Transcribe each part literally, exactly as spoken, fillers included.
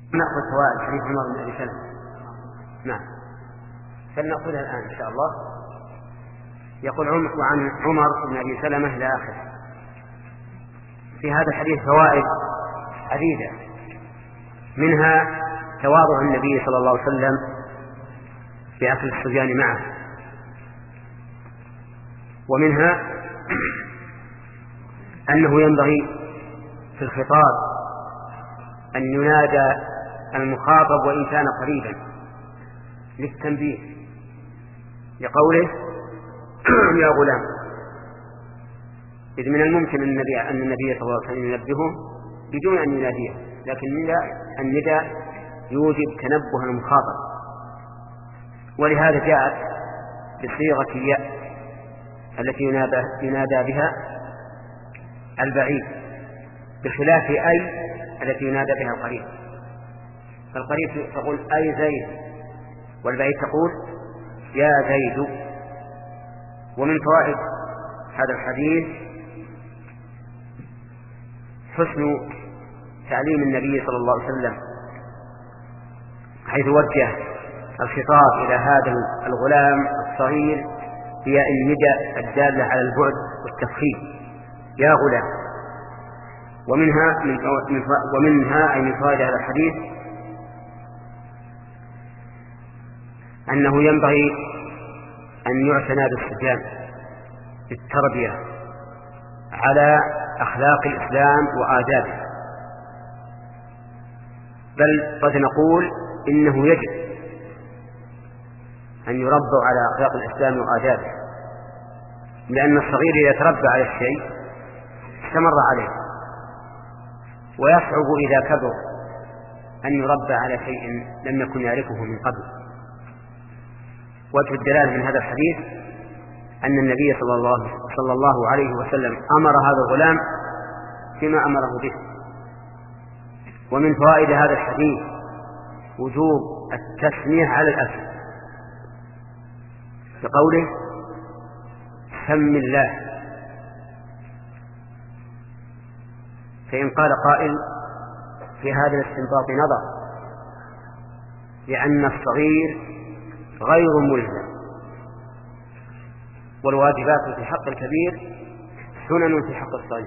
نأخذ فوائد حديث عمر بن أبي سلمة. نعم، فلنأخذها الآن إن شاء الله. يقول عمر وعن عمر بن أبي سلمة إلى آخره. في هذا الحديث فوائد عديدة، منها تواضع النبي صلى الله عليه وسلم في أكل الصبيان معه، ومنها أنه ينبغي في الخطاب أن ينادى المخاطب وإن كان قريبا للتنبيه، لقوله يا غلام، إذ من الممكن النبي أن النبي صلى الله عليه وسلم ينبهه بدون أن يناديه، لكن النداء يوجب تنبه المخاطب، ولهذا جاءت بصيغة ياء التي ينادى, ينادى بها البعيد، بخلاف أي التي ينادى بها القريب. فالقريب تقول أي زيد، والبعيد تقول يا زيد. ومن فوائد هذا الحديث حسن تعليم النبي صلى الله عليه وسلم، حيث وجه الخطاب إلى هذا الغلام الصغير بياء النداء الدالة على البعد والتفخيم، يا غلام. ومنها من ومنها أي من فوائد هذا الحديث أنه ينبغي أن يعتنى بالصبيان بالتربية على أخلاق الإسلام وآدابه، بل قد نقول إنه يجب أن يربوا على أخلاق الإسلام وآدابه، لأن الصغير إذا تربى على الشيء استمر عليه، ويصعب إذا كبر أن يربى على شيء لم يكن يعرفه من قبل. وجه الدلالة من هذا الحديث أن النبي صلى الله, صلى الله عليه وسلم أمر هذا الغلام بما أمره به. ومن فوائد هذا الحديث وجوب التسمية على الأكل، بقوله سم الله. فإن قال قائل في هذا الاستنباط نظر، لأن الصغير غير ملزم، والواجبات في حق الكبير سنن في حق الصغير.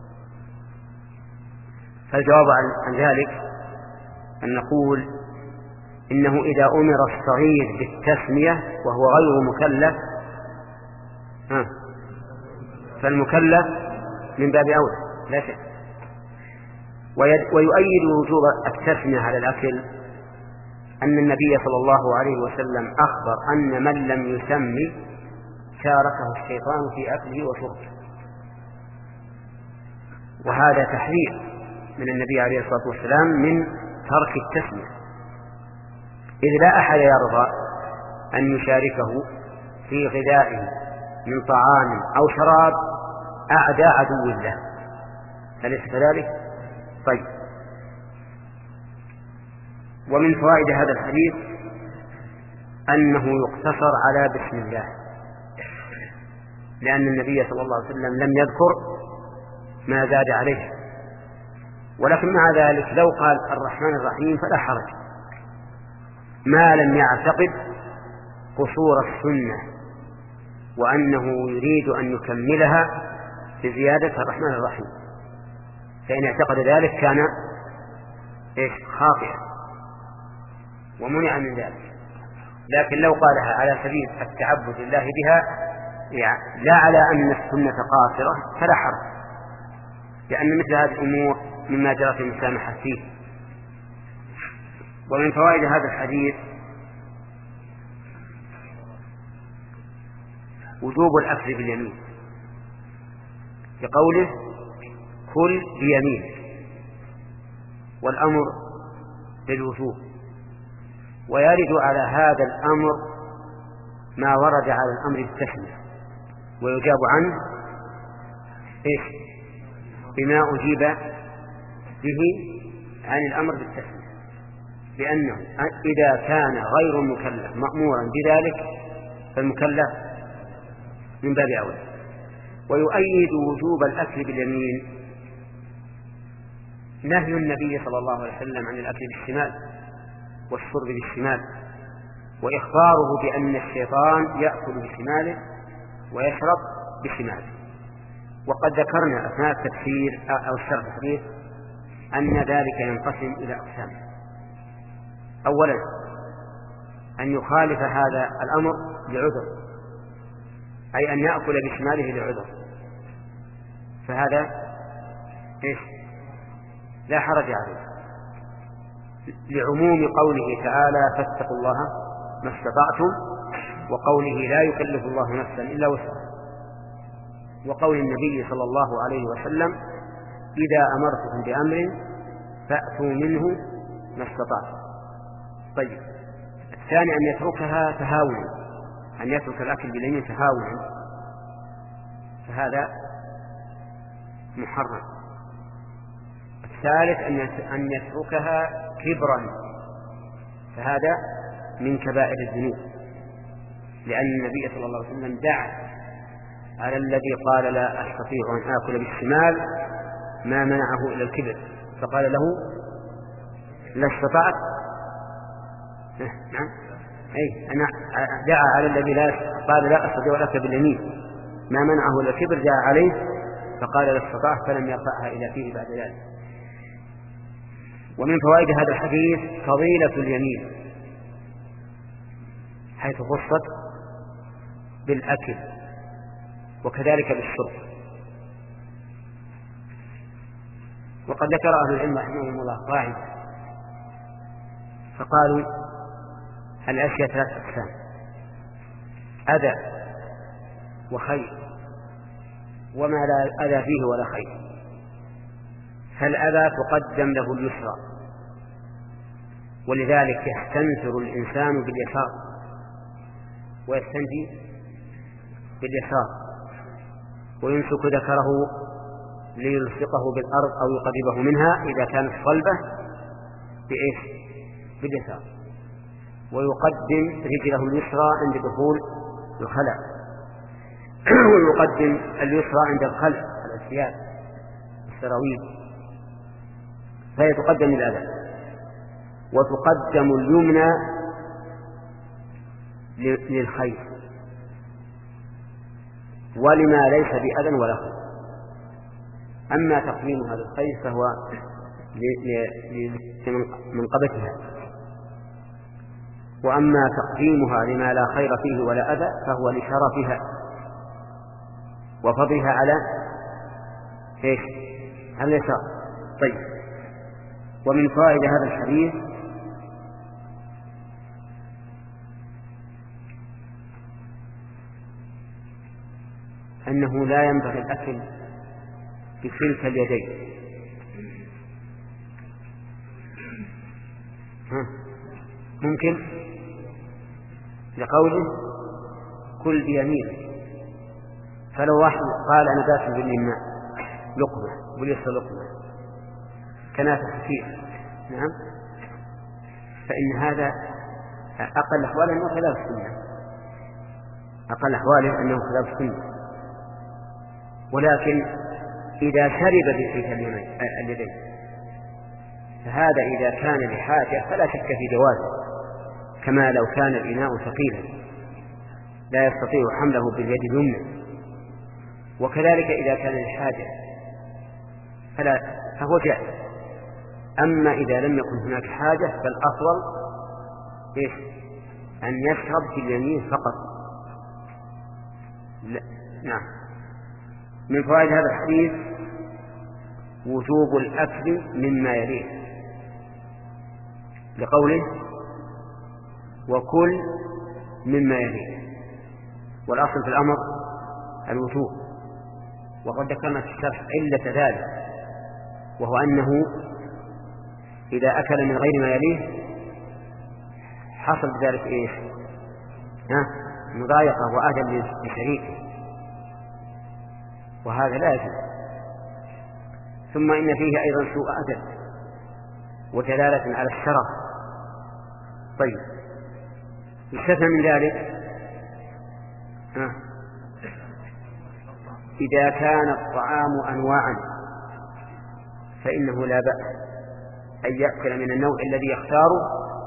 فالجواب عن ذلك أن نقول إنه إذا أمر الصغير بالتسمية وهو غير مكلف فالمكلف من باب أولى لا شك. ويؤيد وجوب التسمية على الأكل أن النبي صلى الله عليه وسلم أخبر أن من لم يسمي شاركه الشيطان في أكله وشربه، وهذا تحذير من النبي عليه الصلاة والسلام من ترك التسمية، إذ لا أحد يرضى أن يشاركه في غذائه من طعام أو شراب أعداء عدو الله، أليس كذلك؟ طيب. ومن فوائد هذا الحديث أنه يقتصر على بسم الله، لأن النبي صلى الله عليه وسلم لم يذكر ما زاد عليه، ولكن مع ذلك لو قال الرحمن الرحيم فلا حرج، ما لم يعتقد قصور السنة وأنه يريد أن يكملها بزيادة الرحمن الرحيم، فإن اعتقد ذلك كان إيش خاطئا ومنع من ذلك. لكن لو قالها على سبيل التعبد لله بها يعني لا على أن السنة قاصرة فلا حرج، لأن مثل هذه الأمور مما جرت المسامحة فيه. ومن فوائد هذا الحديث وجوب الأكل باليمين، لقوله كل بيمين، والأمر بالوجوب. ويرد على هذا الأمر ما ورد على الأمر بالتسمية، ويجاب عنه إيش بما أجيب به عن الأمر بالتسمية، لأنه إذا كان غير المكلف مأمورا بذلك فالمكلف من باب أولى. ويؤيد وجوب الأكل باليمين نهي النبي صلى الله عليه وسلم عن الأكل بالشمال والشرب بالشمال، وإخباره بأن الشيطان يأكل بشماله ويشرب بشماله. وقد ذكرنا أثناء التفسير أو الشرح الحديث أن ذلك ينقسم إلى أقسام. أولا أن يخالف هذا الأمر لعذر، أي أن يأكل بشماله لعذر، فهذا إيش؟ لا حرج عليه، لعموم قوله تعالى فاتقوا الله ما استطعتم، وقوله لا يكلف الله نفسا إلا وسعها، وقول النبي صلى الله عليه وسلم إذا أمرتكم بأمر فأتوا منه ما استطعتم. طيب، الثاني أن يتركها تهاونا، أن يترك الأكل باليمين تهاونا، فهذا محرم. الثالث أن يتركها كبرا، فهذا من كبائر الذنوب، لأن النبي صلى الله عليه وسلم دعا على الذي قال لا أستطيع أن آكل بالشمال ما منعه إلى الكبر، فقال له لا استطعت. نعم، أي أنا دعا على الذي لا قال لا أستطيع الأكل باليمين ما منعه إلى الكبر، دعا عليه فقال لا استطعت، فلم يرفعها إلى فيه بعد ذلك. ومن فوائد هذا الحديث فضيلة اليمين، حيث خصت بالأكل وكذلك بالشرب. وقد ذكر أهل العلم رحمهم الله قاعدة، فقالوا الأشياء ثلاث أقسام: أذى وخير وما لا أذى فيه ولا خير. فالأذى تقدم له اليسرى، ولذلك يستنثر الإنسان باليسار ويستنجي باليسار، ويمسك ذكره ليلصقه بالأرض أو يقربه منها إذا كانت صلبة بإيش؟ باليسار، ويقدم رجله اليسرى عند دخول الخلاء، ويقدم اليسرى عند الخلع على الثياب السراويل، فهي تقدم الأذى. وتقدم اليمنى للخير ولما ليس بأذى ولا خير. أما تقديمها للخير فهو لمنقبتها، وأما تقديمها لما لا خير فيه ولا أذى فهو لشرفها وفضلها على إيش؟ على اليسار. طيب، ومن فوائد هذا الحديث أنه لا ينبغي الأكل بكلتا اليدين. ممكن لقوله كل بيمين، فلو واحد قال أنا داخل باليمنى لقمة باليسرى لقمة كنافة خفيف، نعم، فإن هذا أقل أحواله أنه خلاف السنة، أقل أحواله أنه خلاف السنة. ولكن إذا شرب بكلتا اليدين فهذا إذا كان لحاجة فلا شك في جوازه، كما لو كان الإناء ثقيلا لا يستطيع حمله باليد اليمنى، وكذلك إذا كان لحاجة فلا فهو جائز. أما إذا لم يكن هناك حاجة فالأفضل إيش؟ أن يشرب باليمين فقط. لا. نعم. من فوائد هذا الحديث وجوب الأكل مما يليه، لقوله وكل مما يليه، والأصل في الأمر الوجوب. وقد ذكرنا في الشرح علة ذلك، وهو أنه إذا أكل من غير ما يليه حصل بذلك إيش؟ ها؟ مضايقة وأذى لشريكه، وهذا لا يجوز. ثم إن فيه أيضا سوء أدب ودلالة على الشرف. طيب، يستثنى من ذلك ها؟ إذا كان الطعام أنواعا فإنه لا بأس أن يأكل من النوع الذي يختاره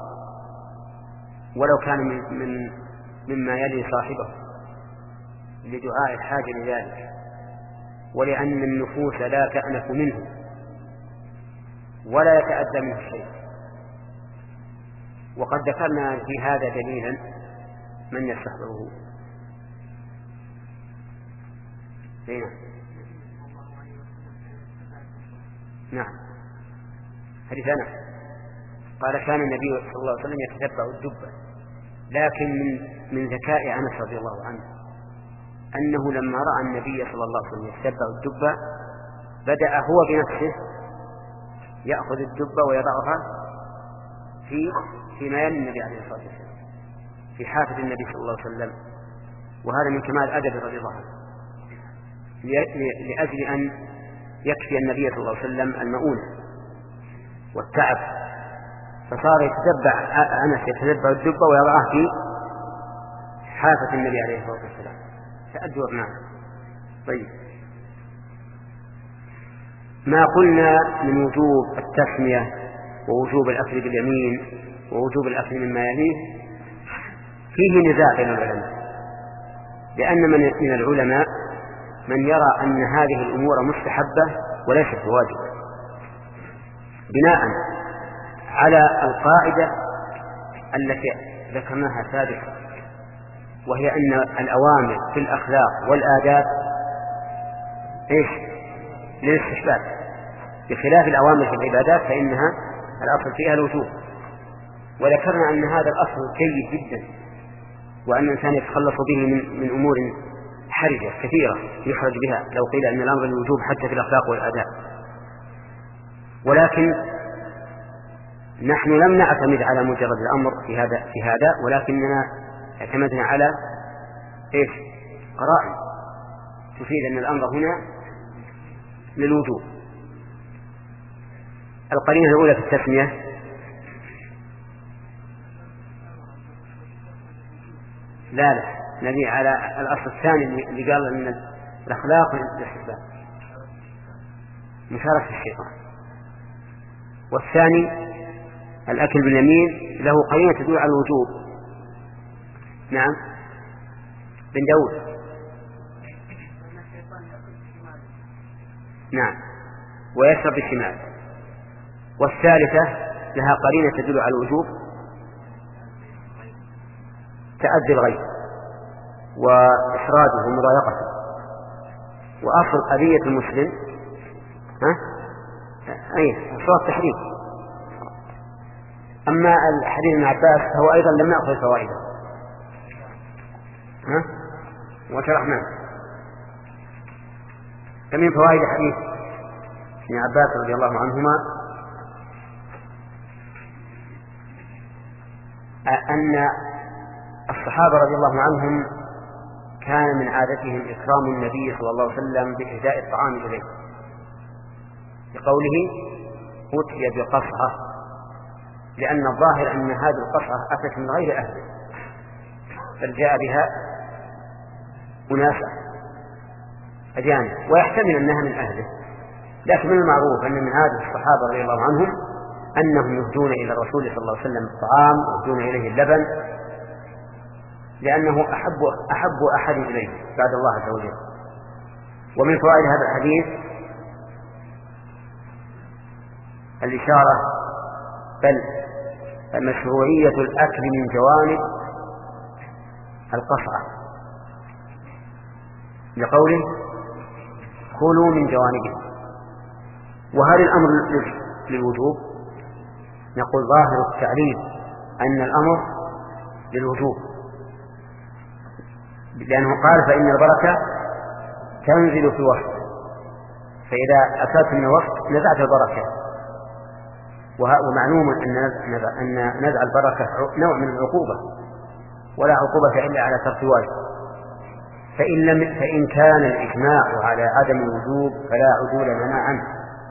ولو كان من, من مما يلي صاحبه لدعاء الحاجة لذلك، ولأن النفوس لا تأنف منه ولا يتأذى منه شيء. وقد ذكرنا في هذا دليلا من يستحضره. هنا نعم حديث أنس قال كان النبي صلى الله عليه وسلم يتتبع الدبة، لكن من من ذكاء أنس رضي الله عنه أنه لما رأى النبي صلى الله عليه وسلم يتتبع الدبة بدأ هو بنفسه يأخذ الدبة ويضعها في فيما يلي النبي عليه الصلاة والسلام في حافة النبي صلى الله عليه وسلم، وهذا من كمال أدب رضي الله عنه لأجل أن يكفي النبي صلى الله عليه وسلم المؤونة والتعب، فصار يتتبع أنس يتتبع الدبة ويضعها في حافة النبي عليه الصلاة والسلام تأدب معه. طيب ما قلنا من وجوب التسمية ووجوب الأكل باليمين ووجوب الأكل مما يليه فيه نزاع بين العلماء، لأن من من العلماء من يرى أن هذه الأمور مستحبة وليست بواجبة بناء على القاعدة التي ذكرناها سابقا، وهي أن الأوامر في الأخلاق والآداب إيش للاستحباب، بخلاف الأوامر في العبادات فإنها الأصل فيها الوجوب. وذكرنا أن هذا الأصل جيد جدا، وأن الإنسان يتخلص به من, من أمور حرجة كثيرة يخرج بها لو قيل أن الأمر الوجوب حتى في الأخلاق والآداب. ولكن نحن لم نعتمد على مجرد الأمر في هذا في هذا ولكننا اعتمدنا على إيش قرائن تفيد أن الأمر هنا للوجوب. القرينة الأولى في التسمية لا لا نبي على الأصل الثاني اللي قال أن الأخلاق والاستحباب مشاركة الشيطان، والثاني الأكل باليمين له قرينة تدل على الوجوب. نعم بن داود نعم ويشرب بالشمال. والثالثة لها قرينة تدل على الوجوب تأذي الغيب وإحراجه ومضايقته. وأصل قضية المسلم ها أي صوت تحريم. أما الحديث ابن عباس فهو أيضا لم نأخذ فوائده ها وشرحنا فمن فوائد حديث ابن عباس رضي الله عنهما أن الصحابة رضي الله عنهم كان من عادتهم إكرام النبي صلى الله عليه وسلم بإهداء الطعام إليه، بقوله أتي بقصعة، لأن الظاهر أن هذه القصعة أتت من غير أهله بل جاء بها أناسا أجانب، ويحتمل أنها من أهله، لكن من المعروف أن من عادة الصحابة رضي الله عنهم أنهم يهدون إلى الرسول صلى الله عليه وسلم الطعام ويهدون إليه اللبن، لأنه أحب أحب أحد إليه بعد الله عز وجل. ومن فوائد هذا الحديث الإشارة بل مشروعية الأكل من جوانب القصعة، لقوله كلوا من جوانبه. وهذا الأمر للوجوب، نقول ظاهر التعليل أن الأمر للوجوب، لأنه قال فإن البركة تنزل في وسط، فإذا أتت من الوسط نزعت البركة. ومعلوم أن نزع البركة نوع من العقوبة، ولا عقوبة إلا على ترك واجب. فإن, لم فإن كان الإجماع على عدم الوجوب فلا عدول لنا عنه،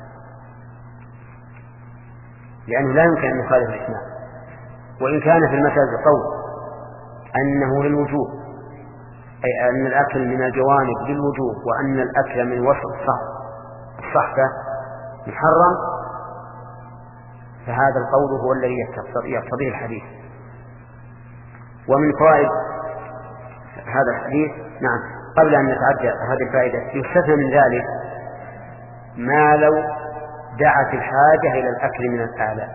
لأنه لا يمكن أن يخالف الإجماع. وإن كان في المسألة قول أنه للوجوب، أي أن الأكل من الجوانب للوجوب، وأن الأكل من وسط الصحفة محرم فهذا القول هو الذي يقتضيه الحديث. ومن فوائد هذا الحديث، نعم، قبل أن نتعدى هذه الفائدة، يستثنى من ذلك ما لو دعت الحاجة إلى الأكل من الآلاء،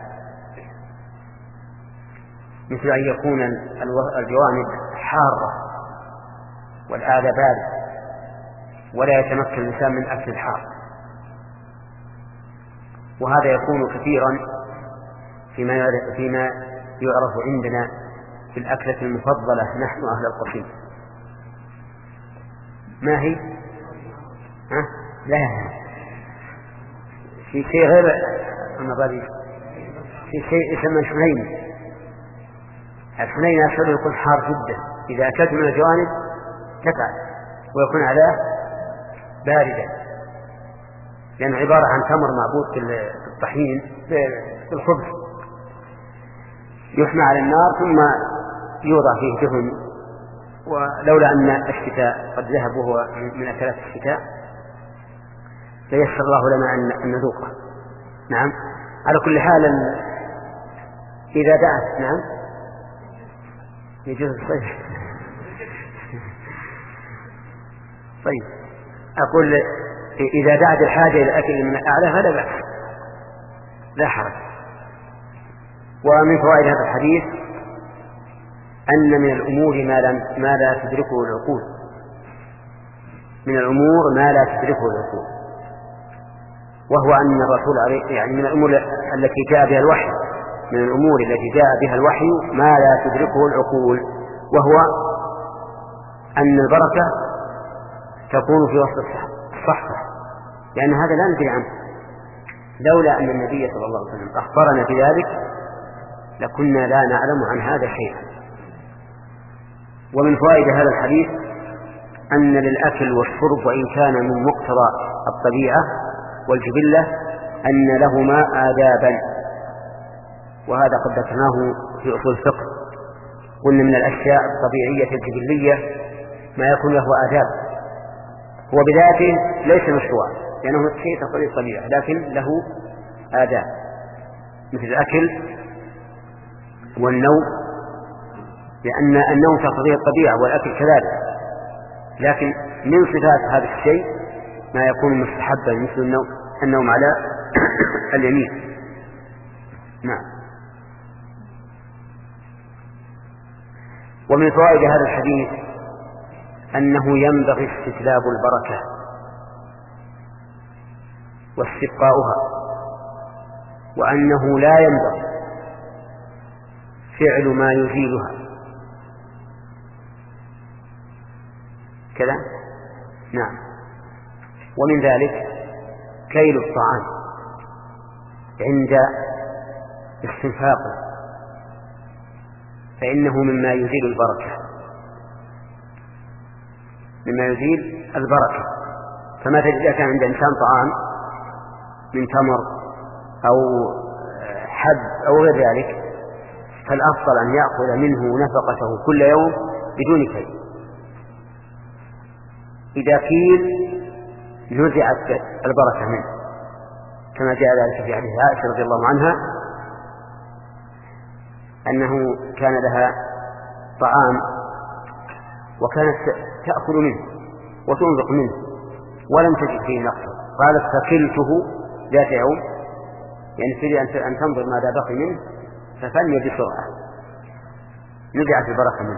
مثل أن يكون الجوانب حارة والآلة باردة ولا يتمكن الإنسان من أكل الحار، وهذا يكون كثيرا فيما فيما يعرف عندنا في الأكلة المفضلة نحن أهل القصيم. ما هي؟ ها؟ لا، في شيء غير المضاريس، في شيء يسمى الحنين. الحنين أشهر يكون حار جدا، إذا أكلت من الجوانب تفعل، ويكون عليه باردا، لأنه عبارة عن تمر معبود في الطحين في الخبز، يحمى على النار ثم يوضع فيه دهن. ولولا أن الشتاء قد ذهب وهو من أكلات الشتاء ليسر الله لنا أن نذوقه. نعم، على كل حال إذا دعت، نعم، يجوز الصيف. طيب، أقول إذا دعت الحاجة إلى أكل من الأعلى فلا بأس، لا حرج. ومن فوائد هذا الحديث أن من الأمور ما لا, ما لا تدركه العقول، من الأمور ما لا تدركه العقول، وهو أن الرسول عليه، يعني من الأمور التي جاء بها الوحي، من الأمور التي جاء بها الوحي ما لا تدركه العقول، وهو أن البركة تكون في وسط الصحفة، لأن هذا لا ندري عنه. لولا أن النبي صلى الله عليه وسلم أخبرنا بذلك لكنا لا نعلم عن هذا شيئا. ومن فوائد هذا الحديث أن للأكل والشرب وإن كان من مقتضى الطبيعة والجبلة أن لهما آدابا، وهذا قد ذكرناه في أصول الفقه. قلنا من الأشياء الطبيعية الجبلية ما يكون له آداب، هو بذاته ليس مشروعا لأنه شيء تقتضي الطبيعة، لكن له آداب مثل الأكل والنوم، لأن النوم تقتضي الطبيعة والأكل كذلك، لكن من صفات هذا الشيء ما يكون مستحبا مثل النوم, النوم على اليمين. نعم. ومن فوائد هذا الحديث أنه ينبغي استجلاب البركة واستبقاؤها، وأنه لا ينبغي فعل ما يزيلها كذا. نعم. ومن ذلك كيل الطعام عند استنفاقه، فإنه مما يزيل البركة، مما يزيل البركة. فمثلا إذا كان عند إنسان طعام من تمر أو حب أو غير ذلك، فالأفضل أن يأخذ منه نفقته كل يوم بدون كيل. إذا كيل نزعت البركة منه، كما جاء ذلك في حديث عائشة رضي الله عنها أنه كان لها طعام وكانت تأكل منه وتنفق منه ولم تجد فيه نقصا، قالت فكلته ذات يوم، يعني تريد أن تنظر ماذا بقي منه ففني بسرعة، نزعت البركة منه.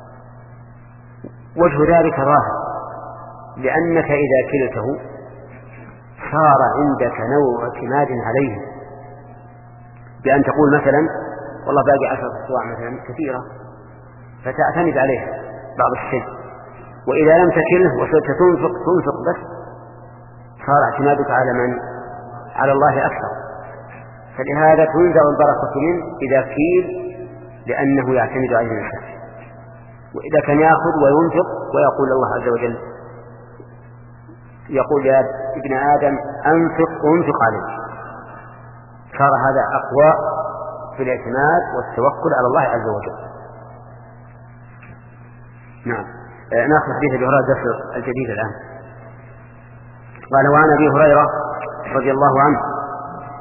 وجه ذلك ظاهر، لأنك إذا كلته صار عندك نوع اعتماد عليه، بأن تقول مثلا والله باقي عشرة أسواع مثلا كثيرة، فتعتمد عليه بعض الشيء. وإذا لم تكله وصرت تنفق تنفق بس، صار اعتمادك على من؟ على الله أكثر. فلهذا تنزع البركة منه إذا كيل، لأنه يعتمد على الإنسان. وإذا كان يأخذ وينفق ويقول الله عز وجل يقول يا ابن آدم أنفق وانفق عليه، صار هذا أقوى في الاعتماد والتوكل على الله عز وجل. نعم. ناخذ حديث أبي هريرة الدرس الجديد الآن. قال وعن أبي هريرة رضي الله عنه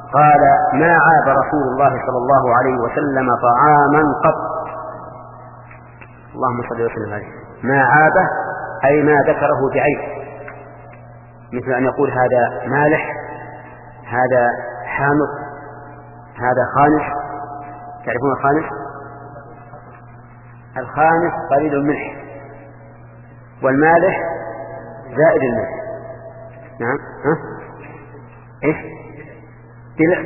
قال ما عاب رسول الله صلى الله عليه وسلم طعاما قط. اللهم صل وسلم عليه. ما عابه أي ما ذكره بعيب، مثل أن يقول هذا مالح، هذا حامض، هذا خانس. تعرفون الخانس؟ الخانس قليل الملح، والمالح زائد الملح. نعم. ها؟ إيش؟ دلع.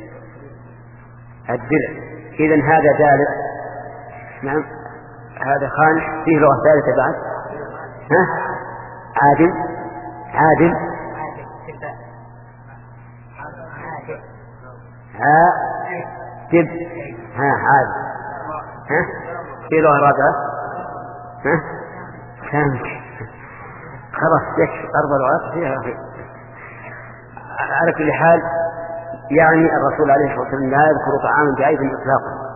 الدلع. إذن هذا دالع. نعم. هذا خانس. فيه لغة ثالثة بعد. ها؟ عادل. عادل. عادل. ها عادل. ها؟ في لغة رابعة. ها؟ سامك. خلاص يكفي أربع لغات فيها. على كل حال يعني الرسول عليه الصلاة والسلام لا يذكر طعاما بعيب إطلاقا،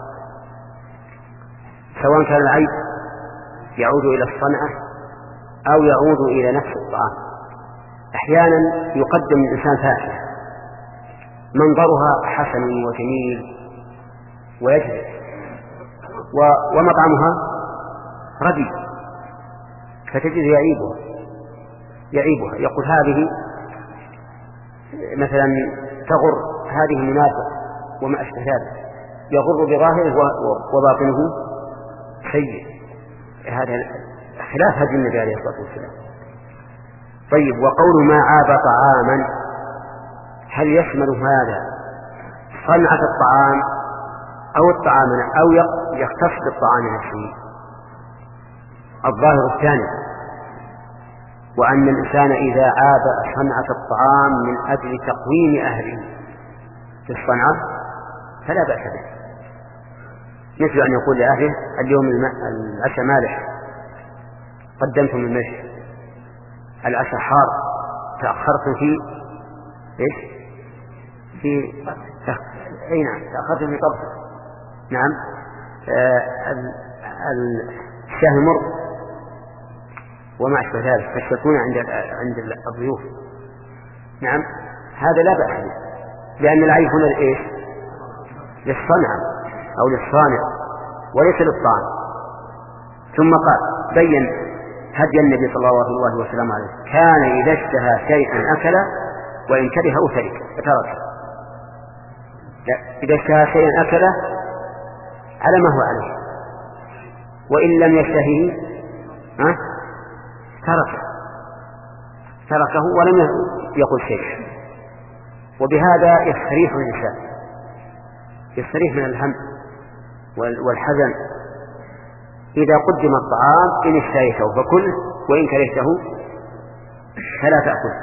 سواء كان العيب يعود إلى الصنعة أو يعود إلى نفس الطعام. أحيانا يقدم الإنسان فاكهة منظرها حسن وجميل ويجذب، ومطعمها رديء، فتجد يعيبها يعيبها يقول هذه مثلا تغر، هذه منافق وما أشبه ذلك، يغر بظاهره وباطنه سيء. هذا خلاف هدي النبي عليه الصلاة والسلام. طيب، وقول ما عاب طعاما هل يشمل هذا صنعة الطعام أو الطعام أو يختص بالطعام نفسه؟ الظاهر الثاني، وأن الإنسان إذا عاب صنعة الطعام من أجل تقويم أهله في الصنعة فلا بأس به، مثل أن يقول لأهله اليوم العشاء مالح قدمتم الملح، العشاء حار تأخرتم فيه إيش؟ في أي نعم تأخرتم في طبخه. نعم. آه الشاهي مر وما أشبه ذلك، تشتكون عند عند الضيوف. نعم، هذا لا بأس به، لأن العيب هنا لإيش؟ للصنعة أو للصانع وليس للطعام. ثم قال بين هدي النبي صلى الله عليه وسلم عليه، كان إذا اشتهى شيئا أكله وإن كرهه ترك فتركه. إذا اشتهى شيئا أكله على ما هو عليه، وإن لم يشتهيه ها تركه تركه ولم يقل شيء. وبهذا يستريح الإنسان، يستريح من الهم والحزن. إذا قدم الطعام إن اشتهيته فكله وإن كرهته فلا تأكل.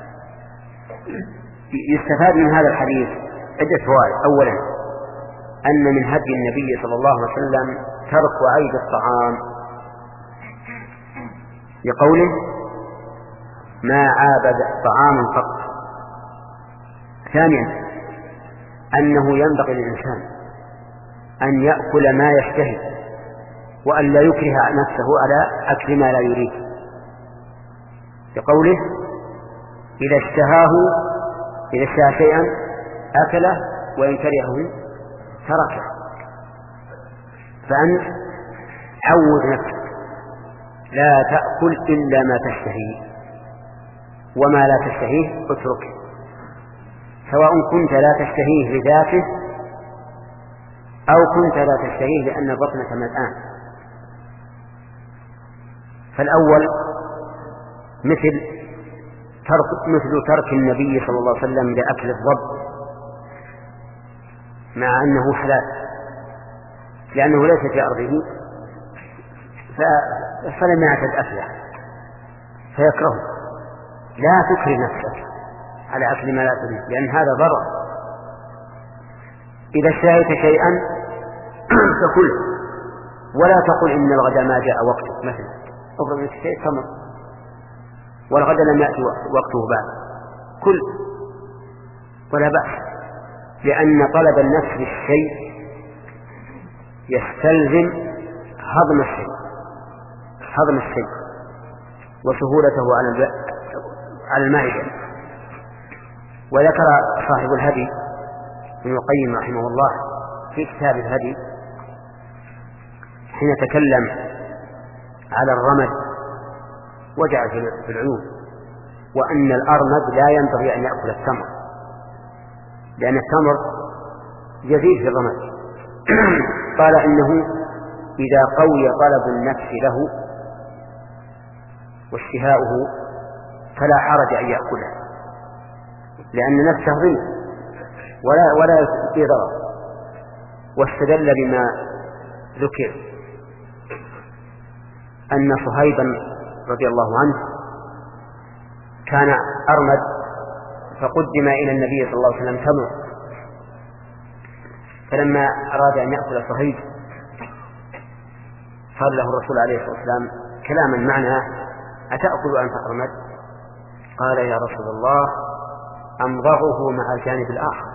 يستفاد من هذا الحديث عدة فوائد. أولا، أن من هدي النبي صلى الله عليه وسلم ترك عيب الطعام لقوله ما عاب طعام قط. ثانيا، أنه ينبغي للإنسان أن يأكل ما يشتهي وأن لا يكره نفسه على أكل ما لا يريد، لقوله إذا اشتهاه إذا اشتهى شيئا أكله وإن كرهه تركه. فأنت عود نفسك لا تأكل إلا ما تشتهيه، وما لا تشتهيه اتركه، سواء كنت لا تشتهيه لذاته أو كنت لا تشتهيه لأن بطنك ملآن. فالأول مثل ترك مثل ترك النبي صلى الله عليه وسلم لأكل الضب مع أنه حلال، لأنه ليس في أرضه فلم يعتد أكله فيكرهه. لا تكره نفسك على أكل ما لا تريد، لأن هذا ضرر. إذا اشتهيت شيئا فكله، ولا تقل إن الغد ما جاء وقته. مثلا أفرض أنك اشتهيت تمر والغد لم يأتي وقته بعد، كل ولا بأس، لأن طلب النفس للشيء يستلزم هضم الشيء هضم الشيء وسهولته على على المعدة. وذكر صاحب الهدي ابن القيم رحمه الله في كتاب الهدي حين تكلم على الرمد وجعل في العيوب وأن الأرمد لا ينبغي أن يأكل التمر لأن التمر يزيد في الرمد. قال إنه إذا قوي طلب النفس له واشتهاؤه فلا حرج أن يأكله لأن نفسه ضيق ولا ولا في ضرر. واستدل بما ذكر أن صهيبا رضي الله عنه كان أرمد فقدم إلى النبي صلى الله عليه وسلم تمر، فلما أراد أن يأكل صهيب قال له الرسول عليه الصلاة والسلام كلاما معناه أتأكل أنت أرمد؟ قال يا رسول الله أمضغه مع الجانب الآخر.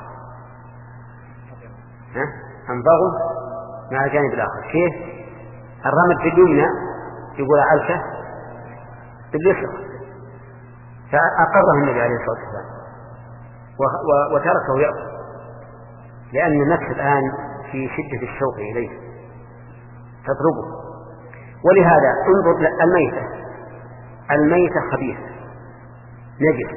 أمضغه مع الجانب الآخر كيف؟ الرمد في اليمنى يقول علفة باليسرى، فأقره النبي عليه الصلاة والسلام وتركه يأكل لأن النفس الآن في شدة الشوق إليه تضربه. ولهذا انظر الميتة الميتة خبيثة نجس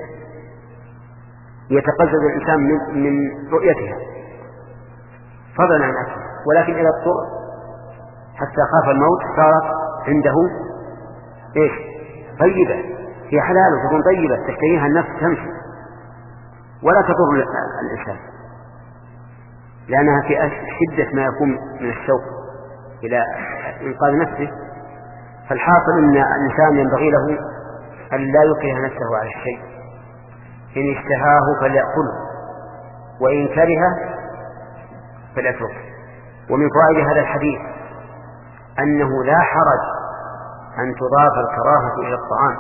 يتقزز الإنسان من, من رؤيتها فضلا عن أكله، ولكن إذا اضطر حتى خاف الموت صارت عنده إيش؟ طيبة، هي حلال وتكون طيبة تشتهيها النفس تمشي ولا تضر الإنسان لأنها في شدة ما يكون من الشوق إلى إنقاذ نفسه. فالحاصل أن الإنسان ينبغي له أن لا يكره نفسه على الشيء، إن اشتهاه فليأكله وإن كره فليتركه. ومن فوائد هذا الحديث أنه لا حرج أن تضاف الكراهة إلى الطعام،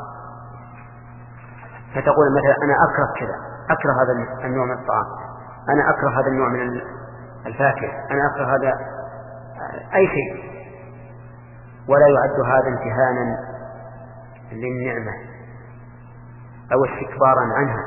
فتقول مثلا أنا أكره كذا، أكره هذا النوع من الطعام، أنا أكره هذا النوع من الفاكهة، أنا أكره هذا أي شيء، ولا يعد هذا امتهانا للنعمة أو استكبارا عنها.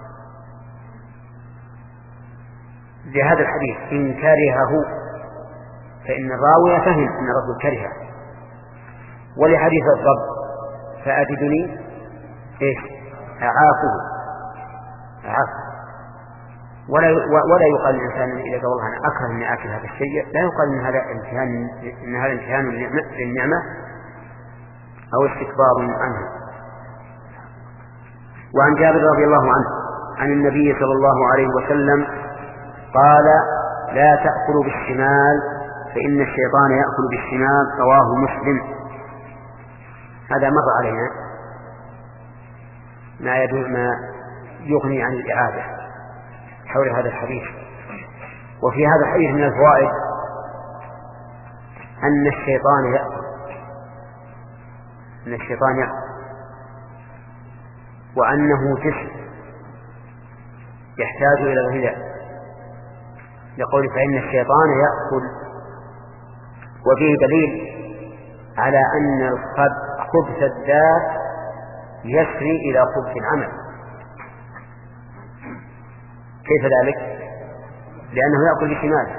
لهذا الحديث إن كرهه فإن الراوي فهم أن الرجل كرهه. ولحديث الضب فأجدني إيش أعافه أعافه ولا ولا يقال الإنسان إذا قال الله أنا أكره أن أكل هذا الشيء لا يقال إن هذا امتهان إن هذا امتهان للنعمة أو استكبار عنه. وعن جابر رضي الله عنه عن النبي صلى الله عليه وسلم قال لا تأكلوا بالشمال فإن الشيطان يأكل بالشمال، رواه مسلم. هذا مر علينا ما يدل ما يغني عن الإعادة حول هذا الحديث. وفي هذا الحديث من الفوائد أن الشيطان يأكل أن الشيطان يأكل وأنه جسم يحتاج إلى الغذاء، يقول فإن الشيطان يأكل. وفيه دليل على أن خبث الذات يسري إلى خبث العمل. كيف ذلك؟ لأنه يأكل بشماله،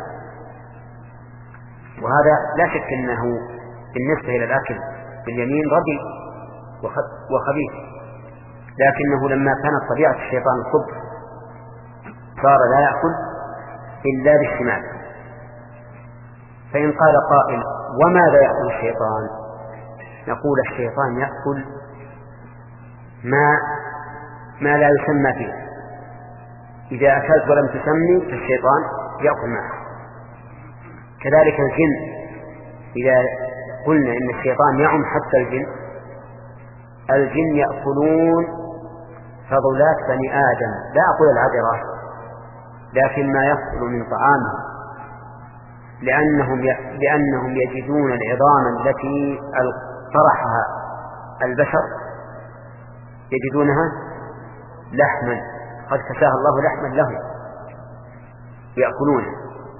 وهذا لا شك أنه بالنسبة إلى الأكل باليمين رديء وخبيث، لكنه لما كانت طبيعة الشيطان الخبث صار لا يأكل إلا بالشمال. فإن قال قائل وماذا يأكل الشيطان؟ نقول الشيطان يأكل ما ما لا يسمى فيه. إذا أكلت ولم تسمي فالشيطان يأكل معه. كذلك الجن إذا قلنا إن الشيطان يعم حتى الجن، الجن يأكلون فضلات بني آدم، لا أقول العذرة لكن ما يأكل من طعامه، لأنهم لأنهم يجدون العظام التي طرحها البشر يجدونها لحما قد كساها الله لحما لهم يأكلونه.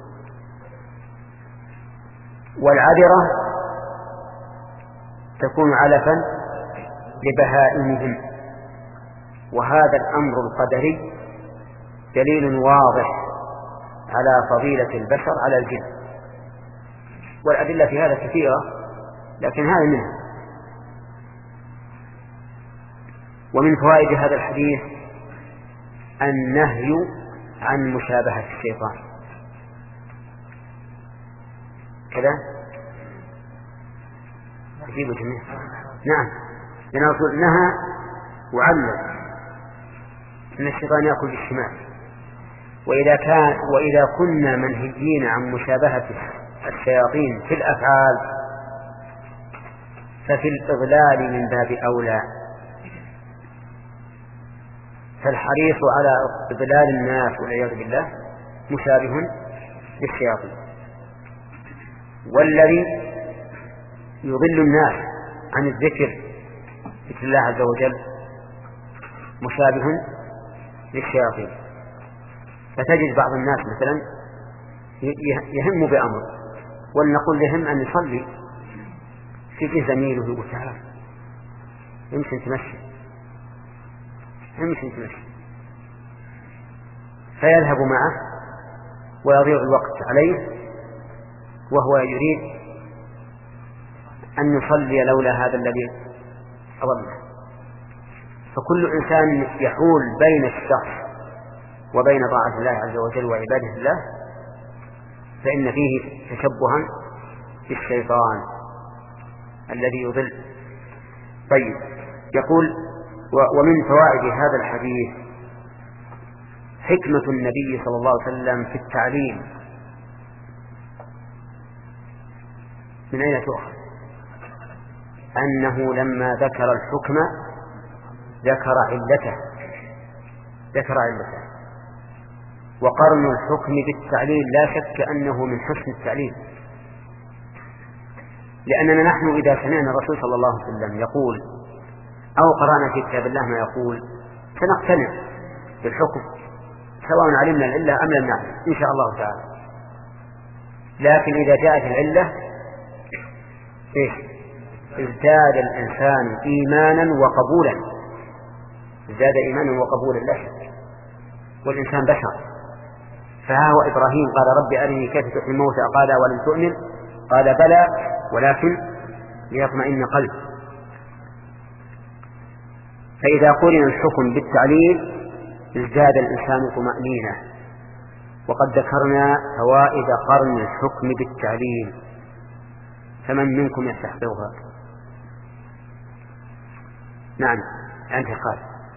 والعذرة تكون علفا لبهائمهم. وهذا الأمر القدري دليل واضح على فضيلة البشر على الجن، والأدلة في هذا كثيرة لكن هذا منها. ومن فوائد هذا الحديث النهي عن مشابهة الشيطان كذا عجيب جميع. نعم، لأن الرسول نهى وعلم أن الشيطان يأكل بالشمال، وإذا كان وإذا كنا منهيين عن مشابهة الشياطين في الأفعال ففي الإضلال من باب أولى. فالحريص على إضلال الناس والعياذ بالله مشابه للشياطين، والذي يضل الناس عن الذكر ذكر الله عز وجل مشابه للشياطين. فتجد بعض الناس مثلا يهم بأمر ولنقول لهم أن يصلي في زميله يقول تعال يمكن تمشي يمكن تمشي فيذهب معه ويضيع الوقت عليه وهو يريد أن يصلي لولا هذا الذي أضله. فكل إنسان يحول بين الشخص وبين طاعة الله عز وجل وعبادة الله فإن فيه تشبها بالشيطان الذي يضل. طيب، يقول ومن فوائد هذا الحديث حكمة النبي صلى الله عليه وسلم في التعليم. من أين تؤخذ؟ أنه لما ذكر الحكم ذكر علته ذكر علته وقرن الحكم بالتعليل لا شك أنه من حسن التعليل، لأننا نحن إذا سمعنا الرسول صلى الله عليه وسلم يقول أو قرأنا في كتاب الله ما يقول سنقتنع بالحكم سواء علمنا العلة أم لم نعلم إن شاء الله تعالى. لكن إذا جاءت العلة إيش؟ ازداد الإنسان إيمانا وقبولا، ازداد إيمانا وقبولا لا شك، والإنسان بشر. فها هو إبراهيم قال رب أرني كيف تحيي الموتى قال ولم تؤمن قال بلى ولكن ليطمئن قلب. فإذا قرن الحكم بالتعليل ازداد الإنسان طمأنينة. وقد ذكرنا فوائد قرن الحكم بالتعليل، فمن منكم يستحضرها؟ نعم أنت قال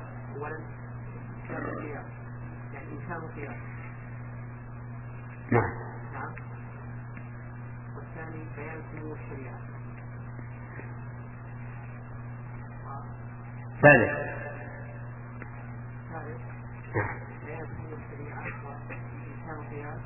نعم. والثاني بيان سمو الشريعة. ثالث ثالث بيان سمو الشريعة وإنسان قياس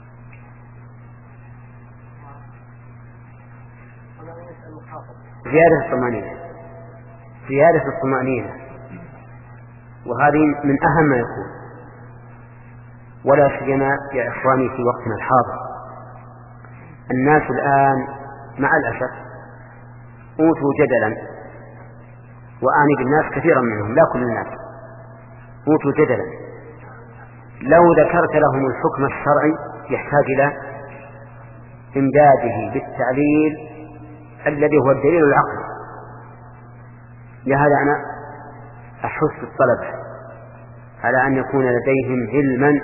ومعنى المخاطب. زيادة الطمأنينة زيادة الطمأنينة وهذه من أهم ما يكون، ولا سيما يا إخواني في وقتنا الحاضر. الناس الآن مع الأسف أوتوا جدلا، وأعني بالناس كثيرا منهم لا كل الناس، أوتوا جدلا لو ذكرت لهم الحكم الشرعي يحتاج إلى إمداده بالتعليل الذي هو الدليل العقلي. لهذا أنا أحث الطلبة على أن يكون لديهم علما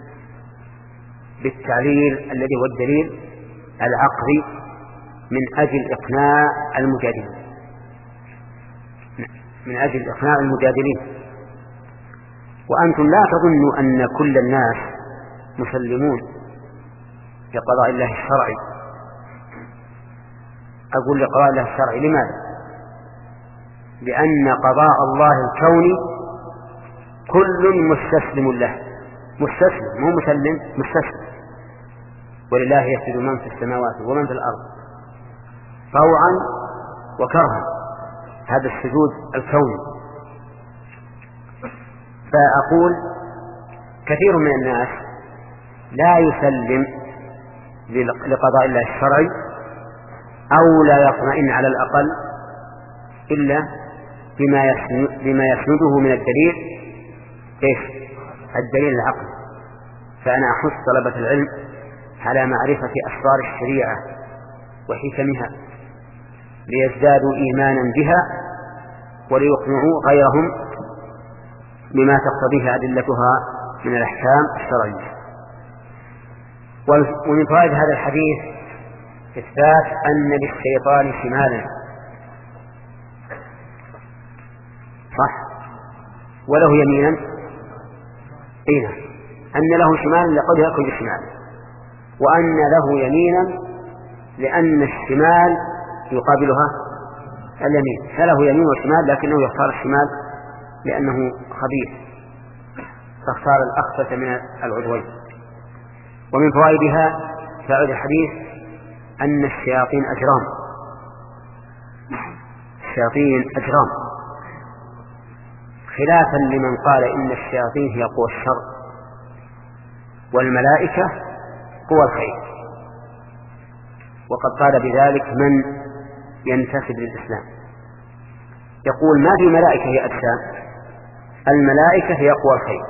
بالتعليل الذي هو الدليل العقلي من أجل إقناع المجادلين من أجل إقناع المجادلين. وأنتم لا تظنوا أن كل الناس مسلمون لقضاء الله الشرعي. أقول لقضاء الله الشرعي لماذا؟ لأن قضاء الله الكوني كل مستسلم له، مستسلم مو مسلم، مستسلم. ولله يسجد من في السماوات ومن في الأرض طوعا وكرها، هذا السجود الكوني. فأقول كثير من الناس لا يسلم لقضاء الله الشرعي أو لا يطمئن على الأقل إلا بما يسنده من الدليل إيش؟ الدليل العقلي. فأنا أحث طلبة العلم على معرفة أسرار الشريعة وحكمها ليزدادوا إيمانا بها وليقنعوا غيرهم بما تقتضيه أدلتها من الأحكام الشرعية. ومن فوائد هذا الحديث إثبات أن للشيطان شمالا، صح، وله يمينا، إيه، أن له شمالا لقد يأكل بالشمال، وأن له يمينا لأن الشمال يقابلها اليمين، فله يمين وشمال لكنه يختار الشمال لأنه خبيث فاختار الأخفة من العضوين. ومن فوائدها فائدة الحديث أن الشياطين أجرام، الشياطين أجرام، خلافا لمن قال إن الشياطين هي قوى الشر والملائكة قوى الخير، وقد قال بذلك من ينتسب للإسلام، يقول ما في ملائكة هي أجسام، الملائكة هي قوى الخير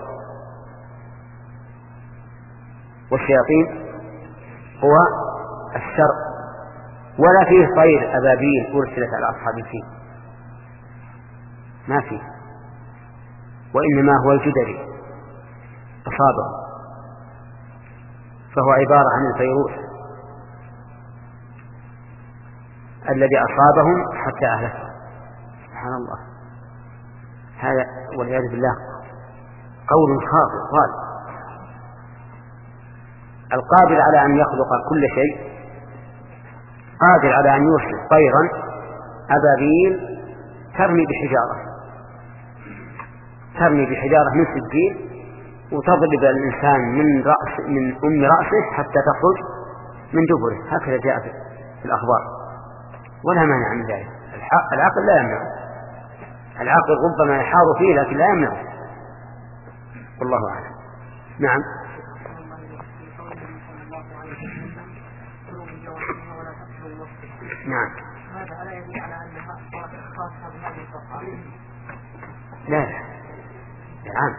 والشياطين هو الشر، ولا فيه طير أبابيل أرسلت على أصحاب الفيل، ما فيه، وإنما هو الجدري أصابه، فهو عبارة عن الفيروس الذي أصابهم حتى أهلكهم. سبحان الله، هذا والعياذ بالله قول خاطئ ضال. القادر على أن يخلق كل شيء قادر على أن يرسل طيرا أبابيل ترمي بحجارة ترمي بحجارة من سجيل وتضرب الإنسان من رأس من أم رأسه حتى تخرج من دبره، هكذا جاء في الأخبار، ولا مانع من ذلك. العقل لا يمنع، العقل ربما يحار فيه لكن لا يمنع، والله أعلم. نعم. نعم. هذا ألا يدل على أنها خاصة بهذه الصفحة؟ لا لا عام،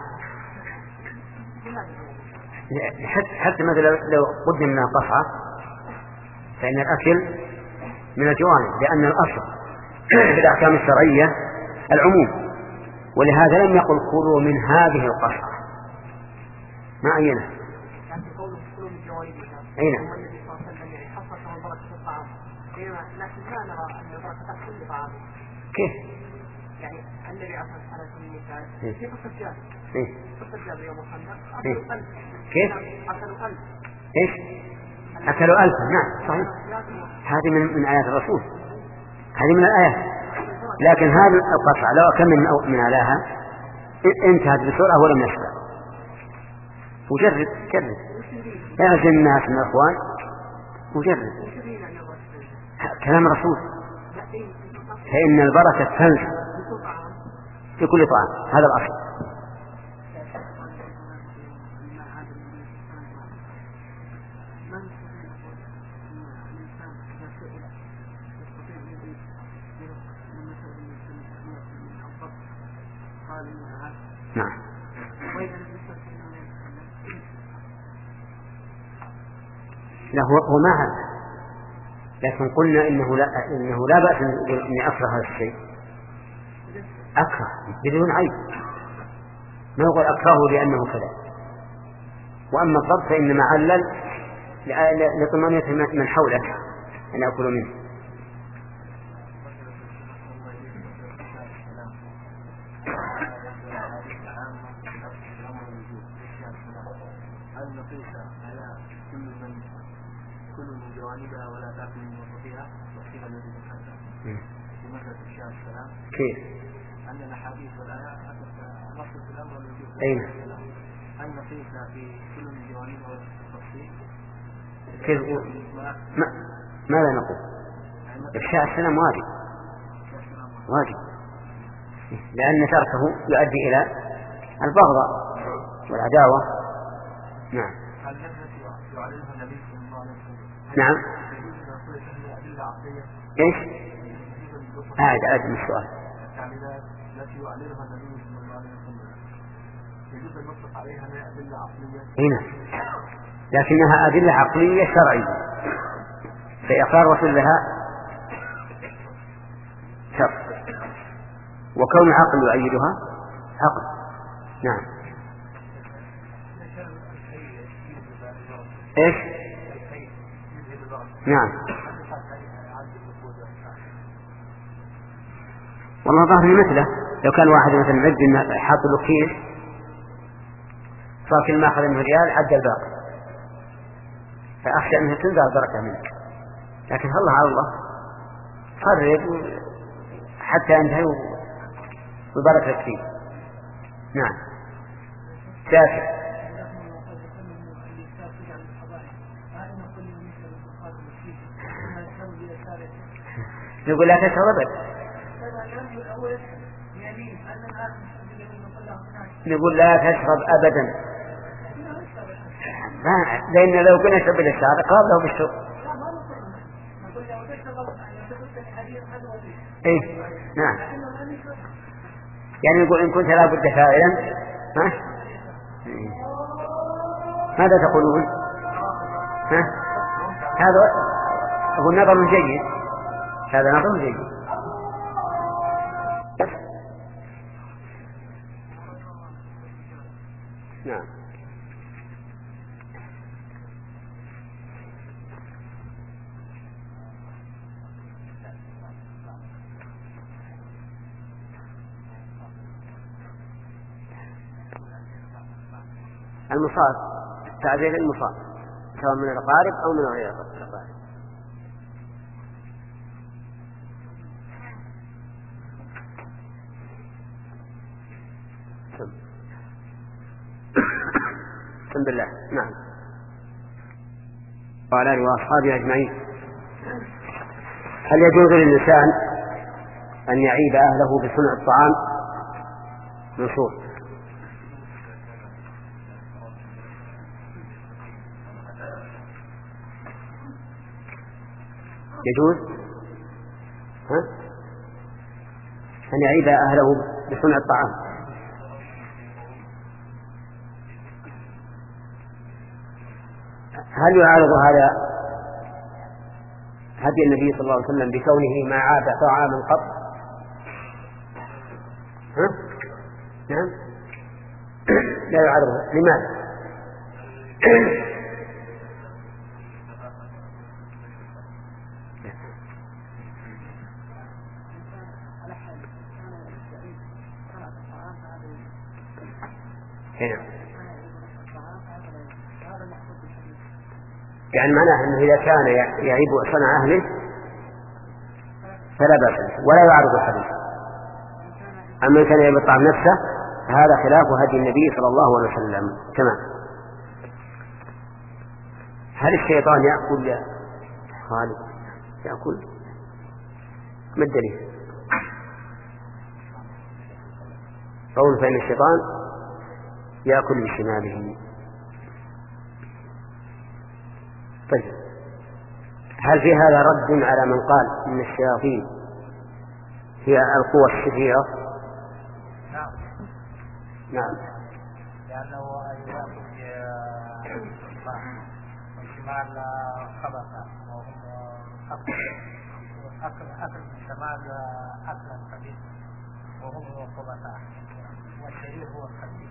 حتى مثلا لو قدمنا قطعة فإن الأكل من الجوانب، لأن الأصل في الأحكام الشرعية العموم، ولهذا لم يقل كلوا من هذه القطعة، ما أينه أين لكن لا نرى أن البركة تحصل لطعام. كيف؟ يعني النبي عليه الصلاة والسلام في السجاد في السجاد يوم الخندق أكلوا ألف. كيف؟ أكلوا ألف. إيش؟ أكلوا ألف، نعم صحيح، هذه من من آيات الرسول، هذه من الآيات، لكن هذه القطعة لو أكمل من من آلاها انتهت بسرعة ولم يشبع. وجرب جرب يا الناس من الأخوان وجرب كلام الرسول، فإن البركة تنزل في كل طعام، هذا الأصل. نعم. لا هو هو ما هذا، لكن قلنا إنه لا إنه لا بأس إني أكره هذا الشيء، أكره بدون عيب، ما يقول أكرهه لأنه كذا. وأما الضبط فإنما علل لطمأنينة من حولك أن يأكلوا منه. كيف؟ أن الأحاديث والآيات نص الأمر والوجوب. أين؟ أن نقيس في كل من جوانبها والتفصيل. كيف؟ ما ماذا نقول؟ إفشاء السلام واجب، واجب، لأن تركه يؤدي إلى البغضاء والعداوة. نعم. هل يعلمها النبي صلى الله عليه وسلم؟ نعم. إيش؟ أعد أعد من السؤال. التي يعلمها النبي صلى الله عليه وسلم يجوز أن نطلق عليها أنها أدلة عقلية؟ هنا لكنها أدلة عقلية شرعية، فإقرار الرسول لها شرط، وكون العقل يؤيدها عقل. نعم. ايش؟ نعم. والله ظهر مثله، لو كان واحد مثلا عد حاط له كيس صار كل ما أخذ منه ريال عد الباقي، فأخشى أنها تنزل بركة منك، لكن الله على الله فرد حتى ينتهي وبركة فيه. نعم. شاكر. يقول لا تشرب أبدا، يقول لا تشرب أبدا، لأن لو كنا نشرب الشارع قابله بالشرب. إيه؟ نعم. يعني يقول إن كنت لا بد فاعلا ها؟ ماذا تقولون؟ ها؟ هذا هو نظر جيد، هذا نظر جيد. نعم. المصاب، تعبير المصاب سواء من الأقارب أو من غير الأقارب. الحمد لله. نعم. وعلى آله وأصحابه أجمعين. هل يجوز للإنسان أن يعيب أهله بصنع الطعام؟ منصور. يجوز ها؟ أن يعيب أهله بصنع الطعام. هل يعارض هذا هدي النبي صلى الله عليه وسلم بكونه ما عاد طعاما قط؟ ها؟ نعم. لا يعارض. لماذا؟ يعني معناه أنه إذا كان يعيب صنع أهله فلا بأس ولا يعرض الحديث. أما كان يعيب الطعام نفسه فهذا خلاف هدي النبي صلى الله عليه وسلم. تمام. هل الشيطان يأكل يا خالد؟ يأكل؟ ما الدليل؟ قول فإن الشيطان يأكل بشماله. طيب، هل في هذا رد على من قال إن الشياطين هي القوى الشريرة؟ نعم. نعم. لأنه يأكل شمال خبثا وهم أكل أكل شمال أكلا خبيث وهم خبثا والشرير هو الخبيث.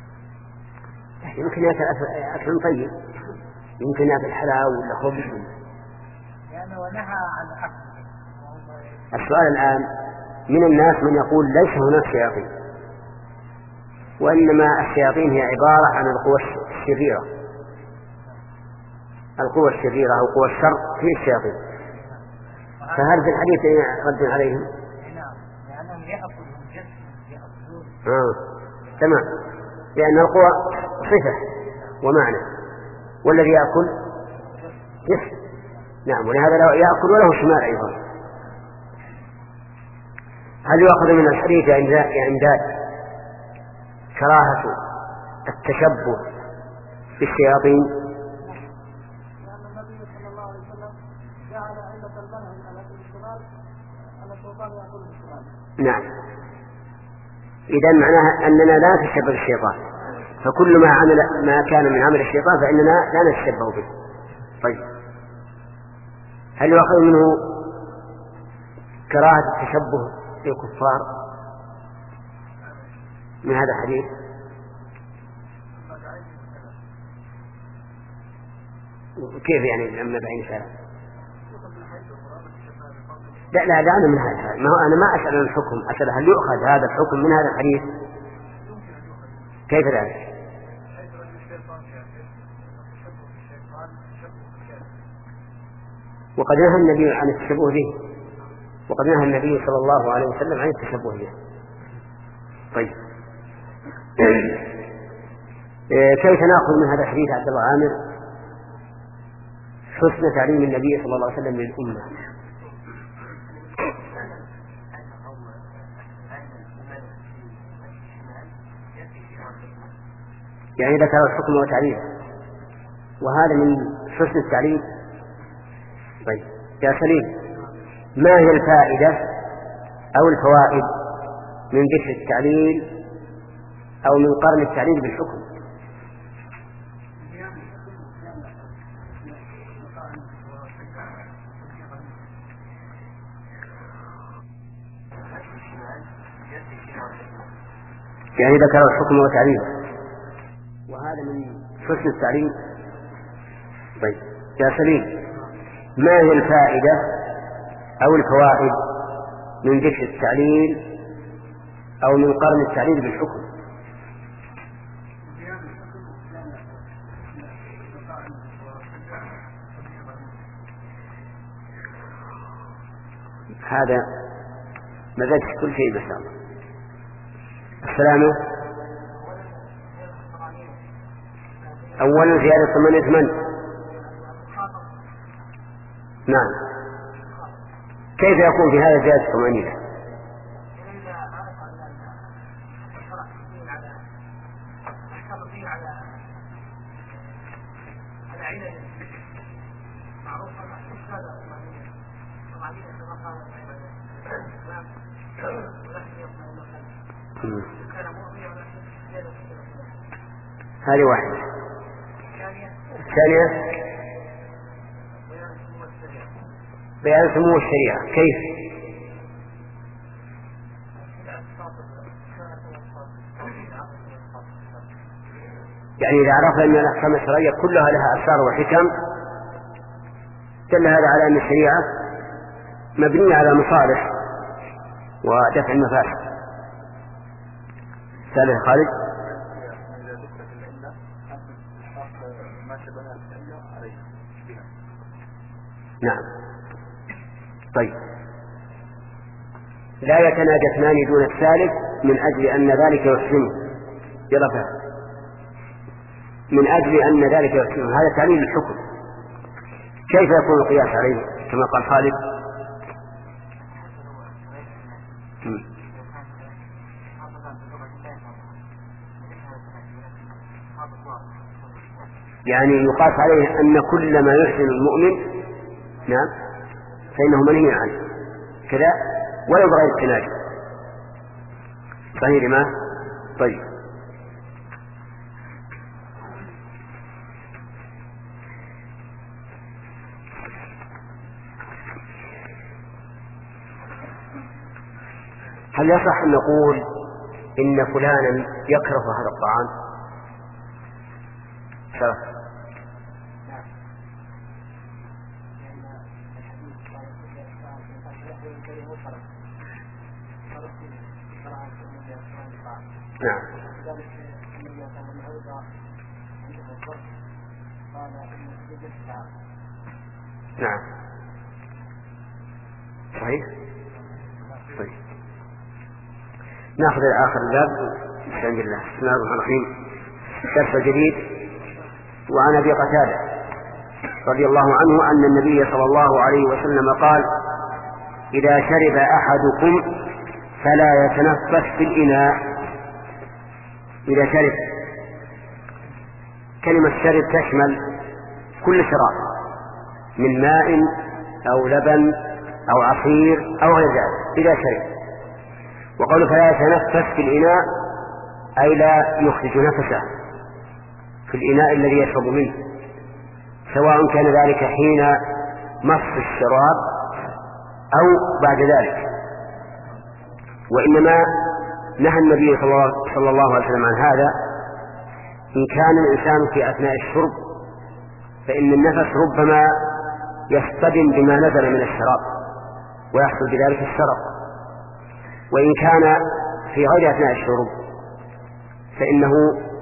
يمكن يأكل أكل طيب، يمكن يأكل حلاوة ولا خبز. لأنه نهى عن أكل. السؤال الآن من الناس من يقول ليس هناك شياطين، وإنما الشياطين هي عبارة عن القوى الشريرة. القوى الشريرة أو قوى الشر هي الشياطين. فهل في الحديث رد عليهم؟ نعم، لأنهم يأكلون جسم يأكلون. آه. تمام. لأن القوى صفة ومعنى، والذي يأكل جسم. نعم. ولهذا يأكل وله شمال أيضا. هل يأخذ من الحديث يا إمداد كراهة التشبه بالشياطين؟ لأن النبي صلى الله عليه وسلم جعل علة المنع على أكل الشمال أن الشيطان يأكل بالشمال. نعم. إذن معناها أننا لا نتشبه بالشيطان، فكل ما عمل ما كان من عمل الشيطان فإننا لا نتشبه به. طيب، هل يؤخذ منه كراهة التشبه بالكفار من هذا الحديث؟ كيف يعني لما بعين سلام؟ لا لا دعنا من هذا، ما هو أنا ما أسأل عن الحكم، أسأل هل يؤخذ هذا الحكم من هذا الحديث؟ كيف ذلك؟ وقد نهى النبي عن التشبه به، وقد نهى النبي صلى الله عليه وسلم عن التشبه به. طيب، كيف نأخذ من هذا الحديث عبد الله عامر حسن تعليم النبي صلى الله عليه وسلم للأمة؟ يعني ذكر الحكم وتعليمه، وهذا من حسن التعليم. طيب يا سليم، ما هي الفائدة أو الفوائد من ذكر التعليل أو من قرن التعليل بالحكم؟ يعني ذكر الحكم وتعليمه، وهذا من حسن التعليم. طيب يا سليم، ما هي الفائدة أو الفوائد من ذكر التعليل أو من قرن التعليل بالحكم؟ هذا مزاج كل شيء ما شاء الله. السلام. أولا زيادة ثمانية من؟ نعم. كيف يكون في هذا زيادة ثمانية؟ هذه واحدة. الثانية بيان سمو الشريعة. كيف؟ يعني إذا عرفنا أن الأحكام الشرعية كلها لها أسرار وحكم دل هذا على أن الشريعة مبنية على مصالح ودفع المفاسد. ثالث خالد. نعم. طيب، لا يتناجى اثنان دون الثالث من أجل أن ذلك يحسنه. يلا فهم. من أجل أن ذلك يحسنه، هذا تعليل الحكم. كيف يكون القياس عليه كما قال خالد؟ يعني يقاس عليه أن كل ما يحسن المؤمن نعم فإنه منهي عنه كذا ولو بغير التناجي. صحيح ما؟ طيب، هل يصح أن نقول إن فلانا يكره هذا الطعام؟ شرف. نعم. نعم صحيح. طيب ناخذ آخر الباب بسم الله. بسم الله الرحمن الرحيم. الدرس الجديد. وعن أبي قتادة رضي الله عنه أن النبي صلى الله عليه وسلم قال: إذا شرب أحدكم فلا يتنفس في الإناء. إذا شرب، كلمة شرب تشمل كل شراب من ماء أو لبن أو عصير أو غير ذلك. إذا شرب، وقوله فلا يتنفس في الإناء أي لا يخرج نفسه في الإناء الذي يشرب منه، سواء كان ذلك حين مص الشراب أو بعد ذلك. وإنما نهى النبي صلى الله عليه وسلم عن هذا إن كان الإنسان في أثناء الشرب، فإن النفس ربما يصطدم بما نزل من الشراب ويحصل بذلك الشرب. وإن كان في غير أثناء الشرب فإنه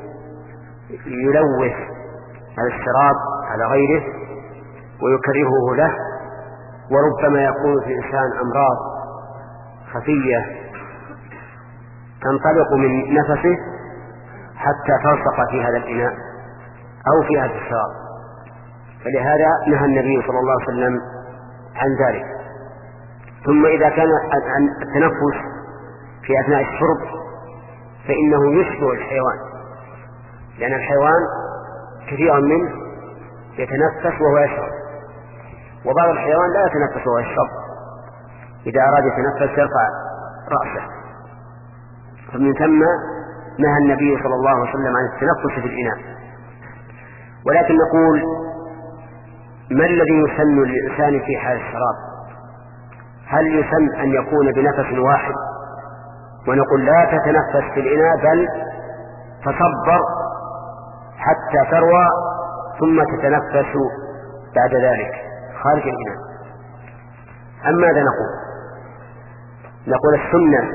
يلوث هذا الشراب على غيره ويكرهه له، وربما يكون في الإنسان أمراض خفية تنطلق من نفسه حتى تلصق في هذا الإناء أو في هذا الشراب. فلهذا نهى النبي صلى الله عليه وسلم عن ذلك. ثم إذا كان عن التنفس في أثناء الشرب فإنه يشبه الحيوان، لأن الحيوان كثيرا منه يتنفس وهو يشرب، وبعض الحيوان لا يتنفس وهو يشرب، إذا أراد يتنفس يرفع رأسه. فمن ثم نهى النبي صلى الله عليه وسلم عن التنفس في الإناء. ولكن نقول ما الذي يسن للإنسان في حال الشراب؟ هل يسن أن يكون بنفس واحد ونقول لا تتنفس في الإناء بل تصبر حتى تروى ثم تتنفس بعد ذلك خارج الإناء؟ أم ماذا نقول؟ نقول السنة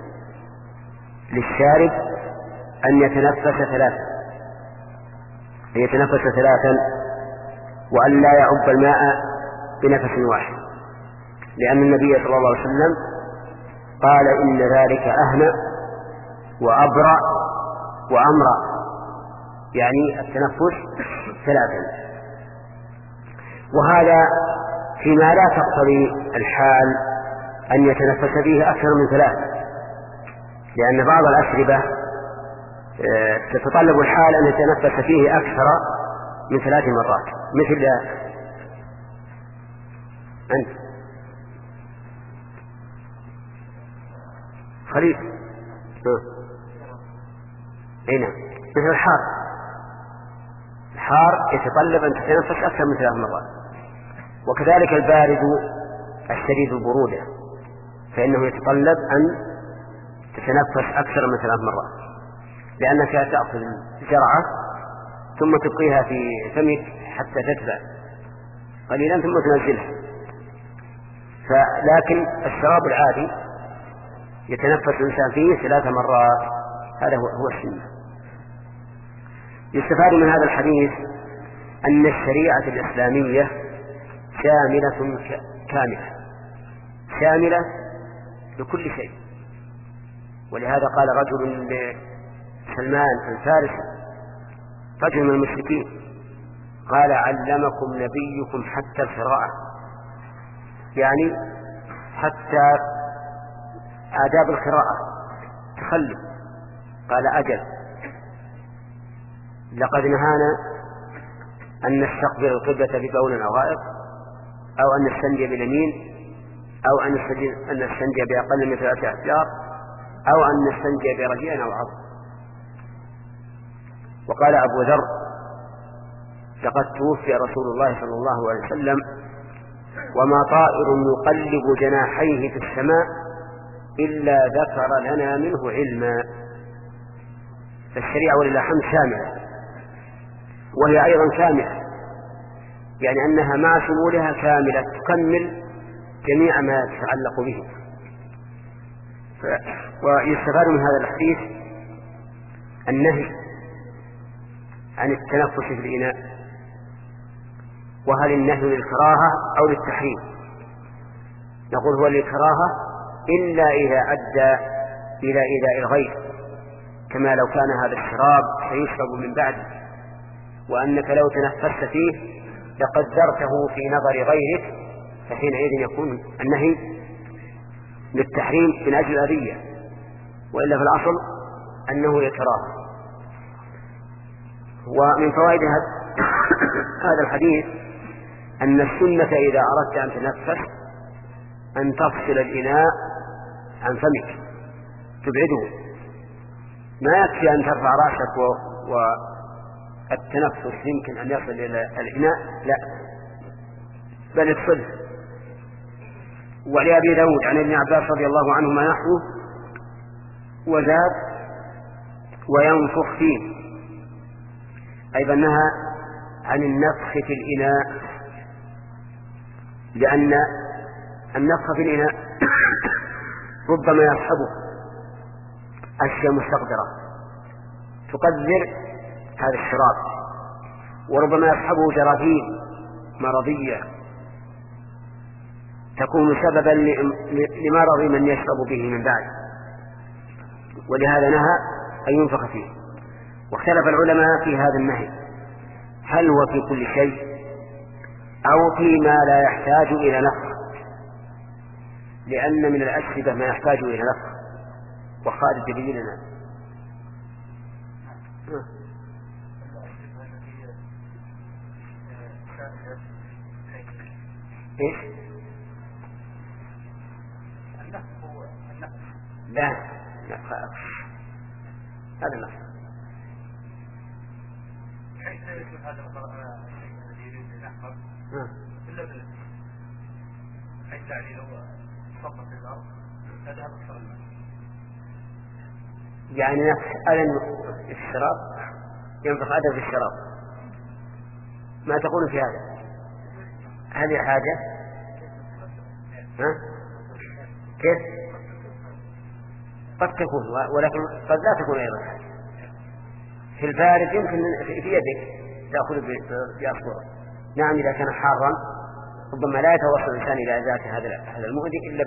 للشارب أن يتنفس ثلاثا أن يتنفس ثلاثا وأن لا يعب الماء بنفس واحد، لأن النبي صلى الله عليه وسلم قال إن ذلك أهنأ وأبرأ وأمرأ، يعني التنفس ثلاثا. وهذا فيما لا تقتضي الحال أن يتنفس فيه أكثر من ثلاث، لأن بعض الأشربة تتطلب الحال أن يتنفس فيه أكثر من ثلاث مرات، مثل أنت خليل هنا، مثل الحار الحار يتطلب أن تتنفس أكثر من ثلاث مرات. وكذلك البارد الشديد البرودة فإنه يتطلب أن تتنفس أكثر من ثلاث مرات، لأنك تأخذ الجرعة ثم تبقيها في فمك حتى تتبع قليلا ثم تنزلها. فلكن الشراب العادي يتنفس الإنسان فيه ثلاث مرات، هذا هو السنة. يستفاد من هذا الحديث أن الشريعة الإسلامية شاملة كاملة شاملة لكل شيء. ولهذا قال رجل لسلمان الفارسي، رجل من المشركين، قال علمكم نبيكم حتى القراءة، يعني حتى آداب القراءة تخلف. قال أجل، لقد نهانا أن نستقبل القبلة ببول أو غائط، أو أن نستنجي باليمين، أو أن نستنجي بأقل من ثلاثة أحجار، أو أن نستنجي برجيء أو عظم. وقال أبو ذر لقد توفي رسول الله صلى الله عليه وسلم وما طائر يقلب جناحيه في السماء إلا ذكر لنا منه علما. فالشريعة ولله الحمد شاملة، وهي أيضا كاملة، يعني أنها مع شمولها كاملة تكمل جميع ما يتعلق به. ويستفاد من هذا الحديث النهي عن التنفس في الإناء. وهل النهي للكراهة أو للتحريم؟ نقول هو للكراهة إلا إذا أدى إلى إيذاء الغير، كما لو كان هذا الشراب سيشرب من بعده وأنك لو تنفست فيه لقدرته في نظر غيرك، فحينئذ يكون النهي للتحريم من أجل الأذية، وإلا في الأصل أنه للكراهة. ومن فوائد هذا الحديث أن السنة إذا أردت أن تنفس أن تفصل الإناء عن فمك تبعده، ما يكفي أن ترفع رأسك التنفس يمكن أن يصل إلى الإناء، لا، بل الصلب. ولأبي داود عن ابن عباس رضي الله عنهما نحوه وزاد وينفخ فيه، أيضا نهى عن النفخ في الإناء، لأن النفخ في الإناء ربما يصحبه أشياء مستقدرة تقدر هذا الشراب، وربما يصحبه جراثيم مرضية تكون سببا لمرض من يشرب به من بعد، ولهذا نهى أن ينفخ فيه. واختلف العلماء في هذا النهي، هل هو في كل شيء أو فيما لا يحتاج إلى نفخ، لأن من الأشربة ما يحتاج إلى نفخ. وخالد يبين لنا إيش؟ لا لا هذا النفخ. حيث يكون هذا الذي يريد أن يحفظ إلا بالله، حيث يعني لو صبت في الأرض هذا هذا الصلاة، يعني نفس ألم الشراب ينفخ أدب في الشراب. ما تقول في هذا؟ هذه حاجة ها؟ كيف؟ قد تكون، ولكن قد لا تكون أيضا حاجة. في البارد يمكن في يدك تأخذ بأصبعك. نعم إذا كان حارا ربما لا يتوصل الإنسان إلى ذات هذا هذا المؤذي إلا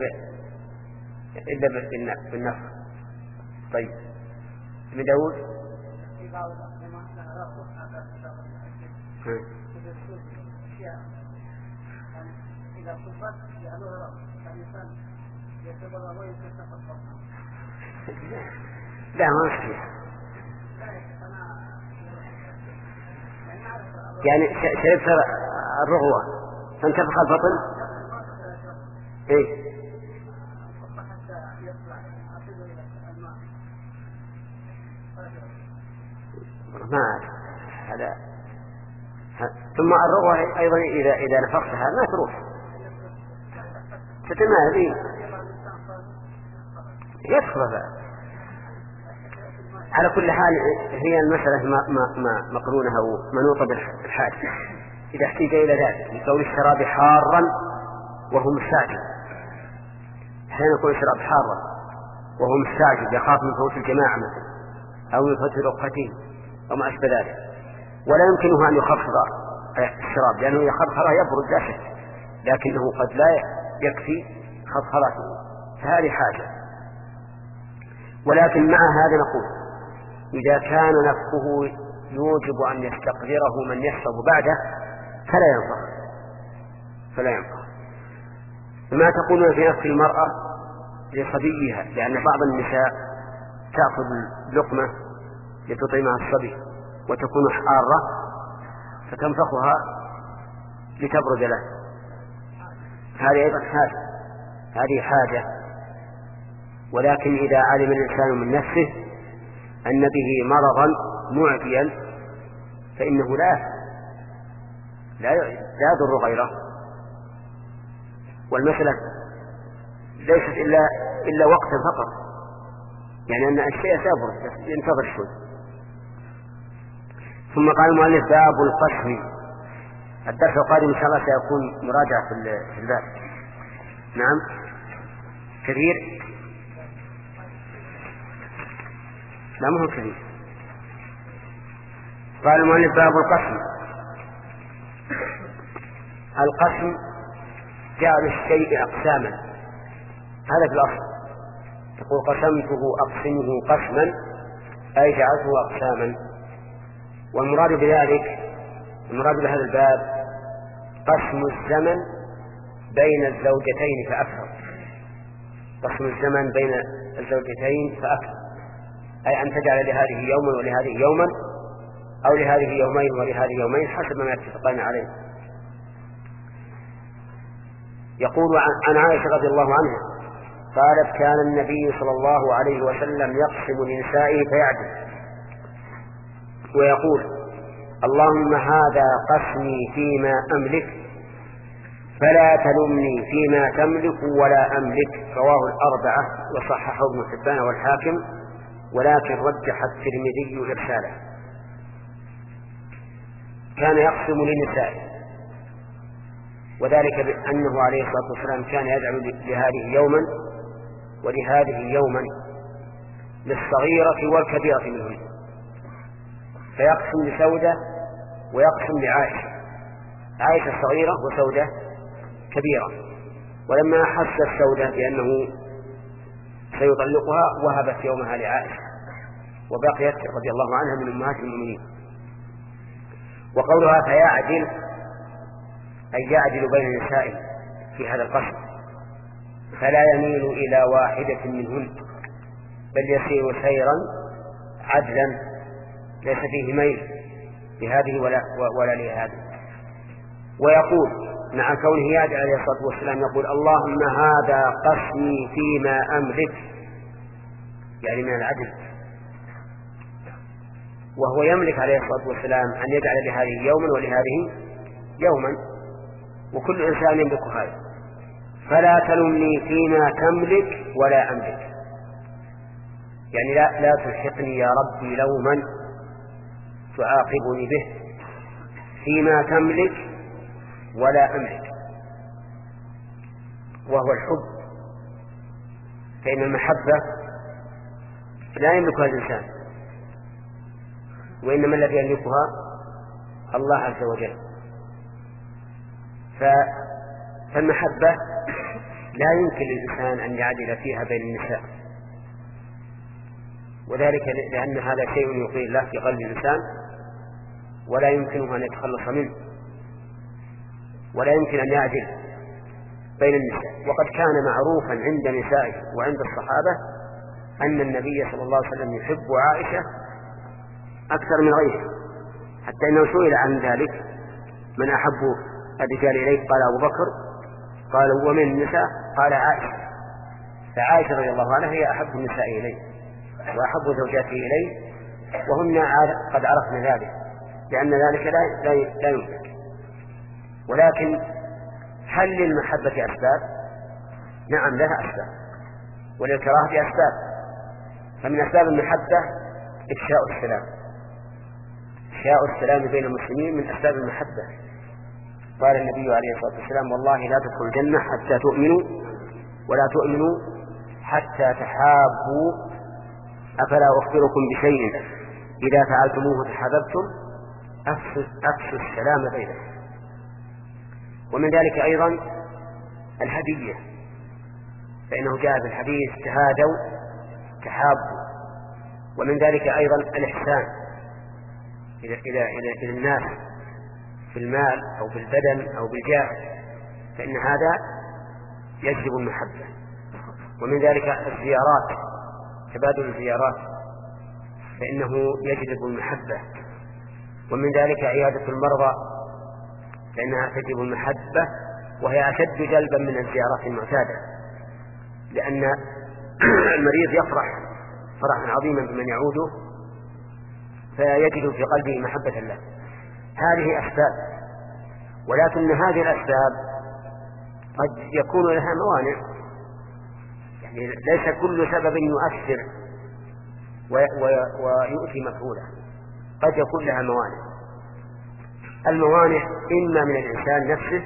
إلا بالنفخ. طيب ابن داود إذا صبت لأنه الإنسان يتبرع ويتسقط. لا ما صحيح، يعني شربت الرغوة فانتفخ البطن. ايه ما هذا. ثم الرغوة أيضا إذا إذا نفختها ما تروح تتماهي يدخل. على كل حال هي المسألة ما ما مقرونها ومنوطة بالحاجة إذا احتاج إلى ذلك، لكون الشراب حارا وهو مستعجل. حين يكون الشراب حارا وهو مستعجل يخاف من فوت الجماعة مثلا أو من فوت رقته أو ما أشبه ذلك، ولا يمكنه أن يخفض الشراب لأنه إذا خفضه يبرد لا شك، لكنه قد لا يكفي خفضته، فهذه حاجة. ولكن مع هذا نقول إذا كان نفخه يوجب أن يستقدره من يشرب بعده فلا ينفخ فلا ينفخ. ما تقولون في نفخ المرأة لصبيها؟ لأن بعض النساء تأخذ لقمة لتطعمها الصبي وتكون حارة فتنفخها لتبرد له، هذه أيضا حاجة، هذه حاجة. ولكن إذا علم الإنسان من نفسه أن به مرضا معديا فإنه لا لا لا يضر غيره. والمسألة ليست إلا إلا وقتا فقط، يعني أن الشيء سيبرد ينتظر شوي. ثم قال المؤلف باب القسم. الدرس القادم إن شاء الله سيكون مراجعة في الباب. نعم كثير، لا مو كثير. قال المؤلف باب القسم. القسم جعل الشيء أقساما، هذا في الأصل. يقول قسمته أقسمه قسما أي جعلته أقساما. والمراد بذلك المراد بهذا الباب قسم الزمن بين الزوجتين فأكثر، قسم الزمن بين الزوجتين فأكثر، أي أن تجعل لهذه يوما ولهذه يوما أو لهذه يومين ولهذه يومين حسب ما يتفقان عليه. يقول عن عائشة رضي الله عنها قالت كان النبي صلى الله عليه وسلم يقسم لنسائه فيعدل ويقول اللهم هذا قسمي فيما أملك فلا تلمني فيما تملك ولا أملك. رواه الأربعة وصححه ابن حبان والحاكم، ولكن رجح الترمذي إرساله. كان يقسم لنسائه، وذلك بأنه عليه الصلاة والسلام كان يدعو لهذه يوما ولهذه يوما، للصغيرة والكبيرة منهن، فيقسم لسودة ويقسم لعائشة، عائشة الصغيرة وسودة كبيرة. ولما أحس السودة بأنه سيطلقها وهبت يومها لعائشة، وبقيت رضي الله عنها من أمهات المؤمنين. وقولها فيعدل أي يعدل بين نسائه في هذا القسم، فلا يميل إلى واحدة منهن بل يسير سيرا عدلا ليس فيه ميل لهذه ولا, ولا لهذه. ويقول مع كونه يعدل عليه الصلاة والسلام يقول اللهم هذا قسمي فيما أملك، يعني من العدل، وهو يملك عليه الصلاة والسلام أن يجعل لهذه يوما ولهذه يوما، وكل إنسان يملك هذا. فلا تلمني فيما تملك ولا أملك، يعني لا, لا تلحقني يا ربي لوما تعاقبني به فيما تملك ولا أملك، وهو الحب. فإن المحبة لا يملكها الإنسان، وإنما الذي يملكها الله عز وجل. فالمحبة لا يمكن للإنسان أن يعدل فيها بين النساء، وذلك لأن هذا شيء يقيل الله في قلب الإنسان ولا يمكنه أن يتخلص منه، ولا يمكن أن يعدل بين النساء. وقد كان معروفا عند نسائه وعند الصحابة أن النبي صلى الله عليه وسلم يحب عائشة أكثر من غيره، حتى أنه سئل عن ذلك من أحب الرجال إليه قال أبو بكر، قال ومن النساء قال عائشة. فعائشة رضي الله عنها هي أحب النساء إليه وأحب زوجاته إليه، وهن قد عرفن ذلك، لأن ذلك لا, لا, لا يمكن. ولكن هل للمحبة أسباب؟ نعم لها أسباب، وللكراهة أسباب. فمن أسباب المحبة إفشاء السلام، إفشاء السلام بين المسلمين من أسباب المحبة. قال النبي عليه الصلاة والسلام والله لا تدخلوا الجنة حتى تؤمنوا ولا تؤمنوا حتى تحابوا، أفلا أخبركم بشيء إذا فعلتموه تحاببتم أفشوا السلام بينكم. ومن ذلك أيضا الهدية، فإنه جاء في الحديث تهادوا تحابوا. ومن ذلك أيضا الإحسان إلى, إلى, إلى, إلى الناس في المال أو بالبدن أو بالجاه، فإن هذا يجلب المحبة. ومن ذلك الزيارات، تبادل الزيارات، فإنه يجلب المحبة. ومن ذلك عيادة المرضى، فإنها تجلب المحبة، وهي أشد جلبا من الزيارات المعتادة، لأن المريض يفرح فرحا عظيما بمن يعوده فيجد في قلبه محبة الله. هذه أسباب، ولكن هذه الأسباب قد يكون لها موانع، يعني ليس كل سبب يؤثر ويؤتي مفعوله، قد يكون لها موانع. الموانع إما من الإنسان نفسه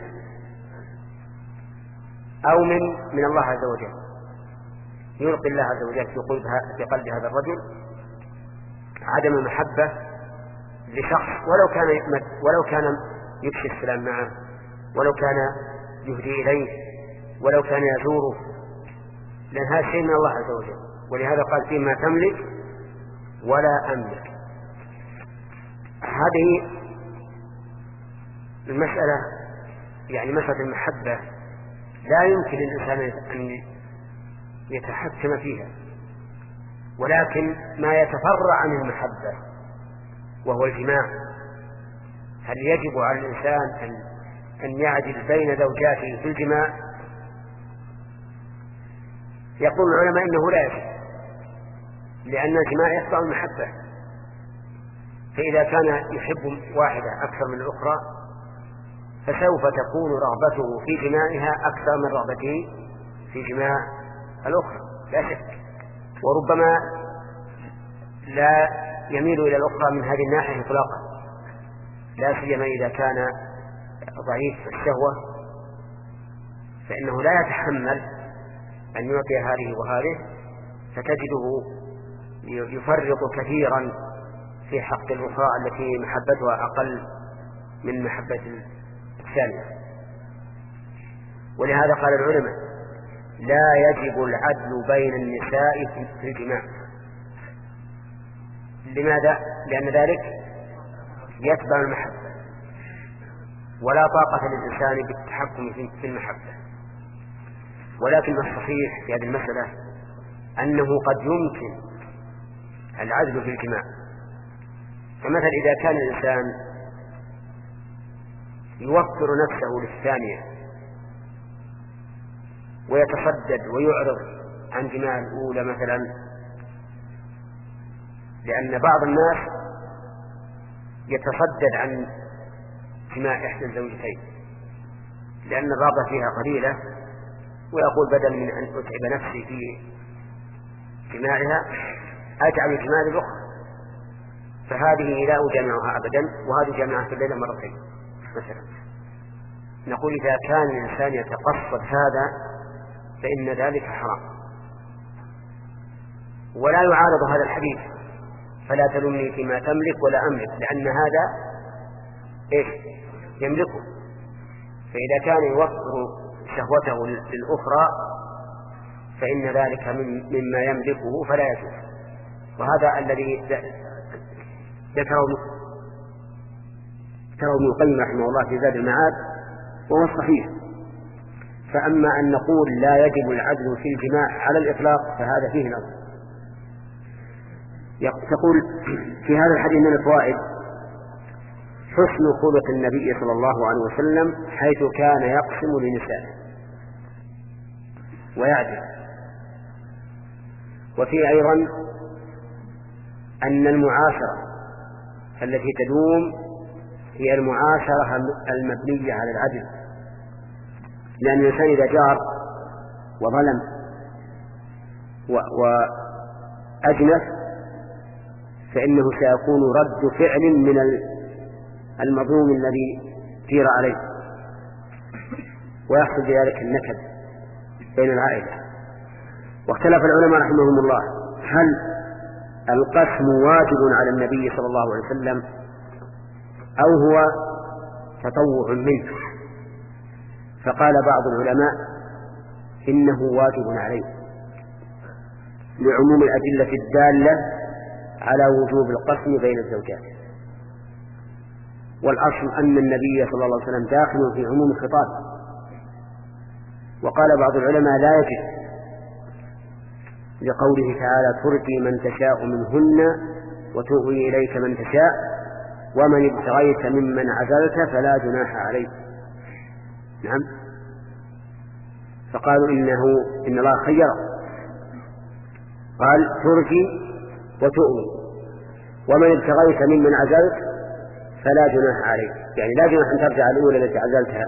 أو من من الله عز وجل، يلقي الله عز وجل في قلب هذا الرجل عدم المحبة لشخص، ولو كان ولو كان يفشي السلام معه، ولو كان يهدي إليه، ولو كان يزوره، لأن هذا شيء من الله عز وجل. ولهذا قال فيما تملك ولا أملك. هذه المسألة يعني مسألة المحبة لا يمكن للإنسان أن يتحكم فيها، ولكن ما يتفرع عن المحبة وهو الجماع. هل يجب على الإنسان أن أن يعدل بين زوجاته في الجماع؟ يقول العلماء إنه لا يجب، لأن الجماع يقطع المحبة، فإذا كان يحب واحدة أكثر من الأخرى فسوف تكون رغبته في جماعها أكثر من رغبته في جماع الأخرى لا شك، وربما لا يميل إلى الأخرى من هذه الناحية إطلاقا، لا سيما إذا كان ضعيف الشهوة فإنه لا يتحمل أن يعطي هذه وهذه، فتجده يفرط كثيرا في حق الأخرى التي محبتها أقل من محبة الثانية. ولهذا قال العلماء لا يجب العدل بين النساء في الجماع. لماذا؟ لأن ذلك يتبع المحبة، ولا طاقة للإنسان بالتحكم في المحبة. ولكن الصحيح في هذه المسألة أنه قد يمكن العدل في الجماع. فمثلا إذا كان الإنسان يوفر نفسه للثانية ويتصدد ويعرض عن جماع الأولى مثلا، لأن بعض الناس يتصدد عن جماع إحدى الزوجتين لأن الرغبة فيها قليلة، ويقول بدل من أن أتعب نفسي في جماعها أجعل جماع الأخرى، فهذه لا أجامعها أبدا وهذه جامعها في الليلة مرتين مثلا. نقول إذا كان الإنسان يتقصد هذا فإن ذلك حرام، ولا يعارض هذا الحديث فلا تلمني فيما تملك ولا أملك، لأن هذا إيش يملكه. فإذا كان يوفر شهوته للأخرى فإن ذلك من مما يملكه فلا يجوز. وهذا الذي ذكره ابن القيم رحمه الله في زاد المعاد وهو الصحيح. فأما أن نقول لا يجب العدل في الجماع على الإطلاق فهذا فيه نظر. تقول في هذا الحديث من الفوائد حسن خلق النبي صلى الله عليه وسلم حيث كان يقسم لنسائه ويعدل. وفي أيضا أن المعاشرة التي تدوم هي المعاشرة المبنية على العدل، لأن الإنسان إذا جار وظلم وأجنف فإنه سيكون رد فعل من المظلوم الذي جير عليه، ويحصل بذلك النكد بين العائلة. واختلف العلماء رحمهم الله هل القسم واجب على النبي صلى الله عليه وسلم أو هو تطوع منه؟ فقال بعض العلماء إنه واجب عليه لعموم الأدلة الدالة على وجوب القسم بين الزوجات، والأصل أن النبي صلى الله عليه وسلم داخل في عموم الخطاب. وقال بعض العلماء لا يجب لقوله تعالى ترجي من تشاء منهن وتؤوي إليك من تشاء ومن ابتغيت ممن عزلت فلا جناح عليك. نعم، فقالوا إنه إن الله خير، قال ترجي وتؤوي ومن ابتغيت ممن عزلت فلا جناح عليك، يعني لا جناح أن ترجع الأولى التي عزلتها.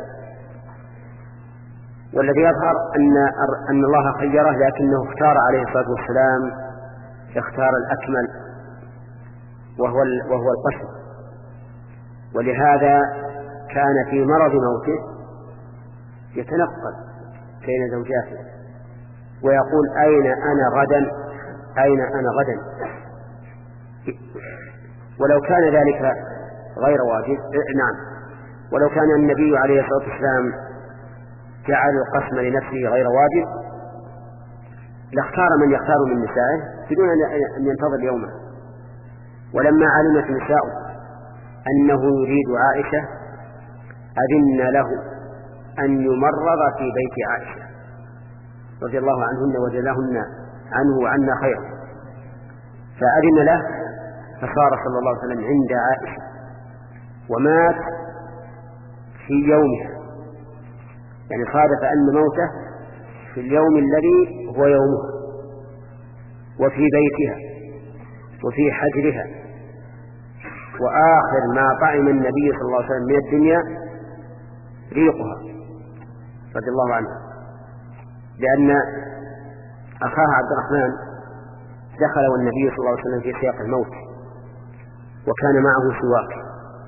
والذي يظهر أن أن الله خيره لكنه اختار عليه الصلاة والسلام اختار الأكمل وهو وهو القسم. ولهذا كان في مرض موته يتنقل بين زوجاته ويقول أين أنا غدا أين أنا غدا. ولو كان ذلك غير واجب، نعم، ولو كان النبي عليه الصلاة والسلام جعل القسم لنفسه غير واجب لاختار من يختار من نسائه بدون أن ينتظر يومه. ولما علمت نساؤه أنه يريد عائشة أذن له أن يمرض في بيت عائشة رضي الله عنهن وجزاهن عنه وعنا خيرا، فأذن له فصار صلى الله عليه وسلم عند عائشة ومات في يومها، يعني صادف أن موته في اليوم الذي هو يومها وفي بيتها وفي حجرها وآخر ما طعم النبي صلى الله عليه وسلم من الدنيا ريقها رضي الله عنه، لأن أخاه عبد الرحمن دخل والنبي صلى الله عليه وسلم في سياق الموت وكان معه سواك،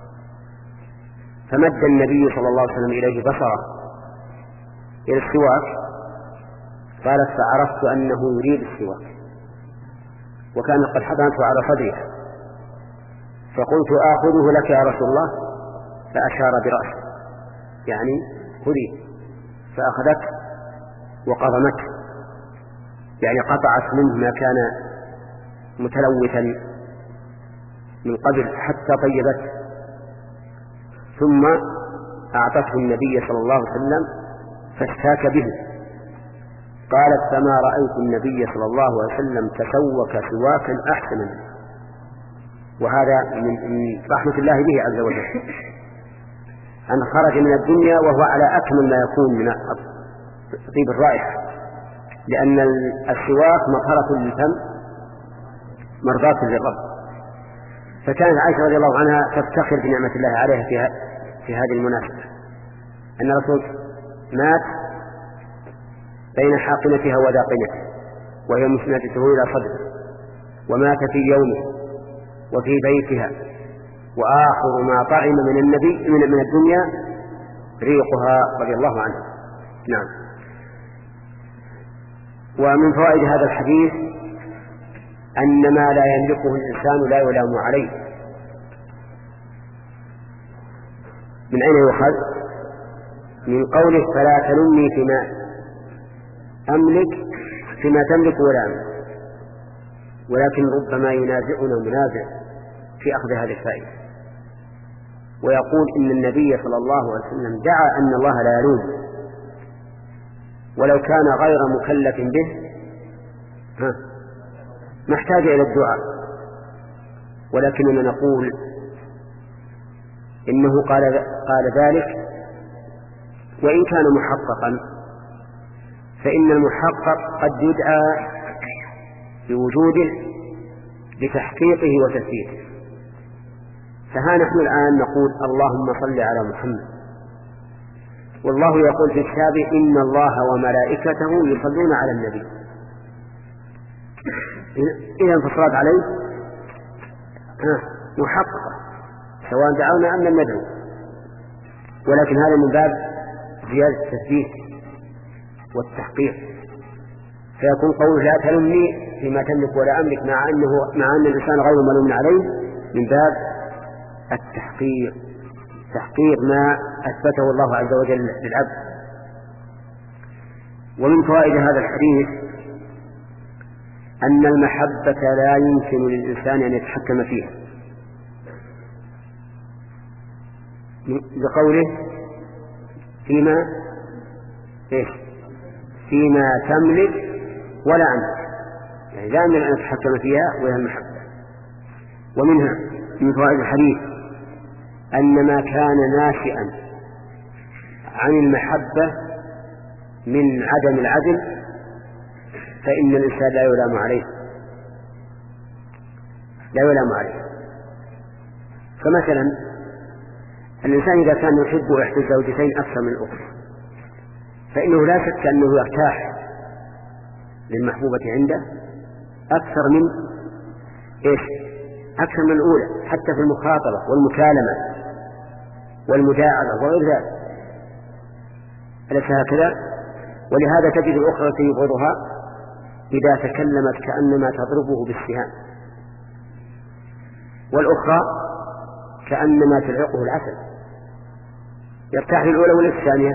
فمد النبي صلى الله عليه وسلم إليه بصره إلى السواك، قالت فعرفت أنه يريد السواك، وكان قد حضنته على صدرها، فقلت آخذه لك يا رسول الله، فأشار برأسه يعني خذي، فأخذته وقضمته يعني قطعت منه ما كان متلوثا من قبل حتى طيبته، ثم أعطته النبي صلى الله عليه وسلم فاشتاك به. قالت فما رأيت النبي صلى الله عليه وسلم تسوك سواكا أحسن منه، وهذا من رحمة الله به عز وجل أن خرج من الدنيا وهو على أكمل ما يكون من طيب الرائحة، لأن السواك مطهرة للفم مرضاة للرب. فكانت عائشة رضي الله عنها تفتخر بنعمة الله عليها في, في هذه المناسبة، أن الرسول مات بين حاقنتها وداقنته وهي مسندته إلى صدره، ومات في يومه وفي بيتها، وآخر ما طعم من النبي من, من الدنيا ريقها رضي الله عنه. نعم. ومن فوائد هذا الحديث أن ما لا يملكه الإنسان لا يلام عليه. من أين يؤخذ؟ من قوله فلا تلمني فيما أملك فيما تملك ولا أملك، ولكن ربما ينازعنا منازع في أخذ هذه الفائدة، ويقول إن النبي صلى الله عليه وسلم دعا أن الله لا يلوم، ولو كان غير مكلف به ها ما احتاج إلى الدعاء، ولكننا نقول إنه قال, قال ذلك وإن كان محققا، فإن المحقق قد يدعى بوجوده لتحقيقه وتثبيته. فها نحن الآن نقول اللهم صل على محمد، والله يقول في كتابه إن الله وملائكته يصلون على النبي، إذا انفصلت عليه محققة سواء دعونا أم لم ندعو، ولكن هذا من باب زيادة التثبيت والتحقيق، فيكون قوله لا تلمني فيما تملك ولا أملك مع أنه مع أن الإنسان غير ملوم عليه من باب التحقيق، تحقيق ما أثبته الله عز وجل للعبد. ومن فوائد هذا الحديث أن المحبة لا يمكن للإنسان أن يتحكم فيها، بقوله فيما إيش فيما تملك ولا أملك، يعني لا يمكن أن يتحكم فيها وهي المحبة. ومنها من فوائد الحديث أن ما كان ناشئا عن المحبة من عدم العدل فإن الإنسان لا يلام عليه لا يلام عليه فمثلا الإنسان إذا كان يحب إحدى الزوجتين أكثر من الأخرى فإنه لا شك أنه يرتاح للمحبوبة عنده أكثر من إيش أكثر من الأولى، حتى في المخاطبة والمكالمة والمداعبة وغير ذلك، أليس هكذا؟ ولهذا تجد الأخرى التي يبغضها إذا تكلمت كأنما تضربه بالسهام، والأخرى كأنما تلعقه العسل. يرتاح للأولى ولا الثانية؟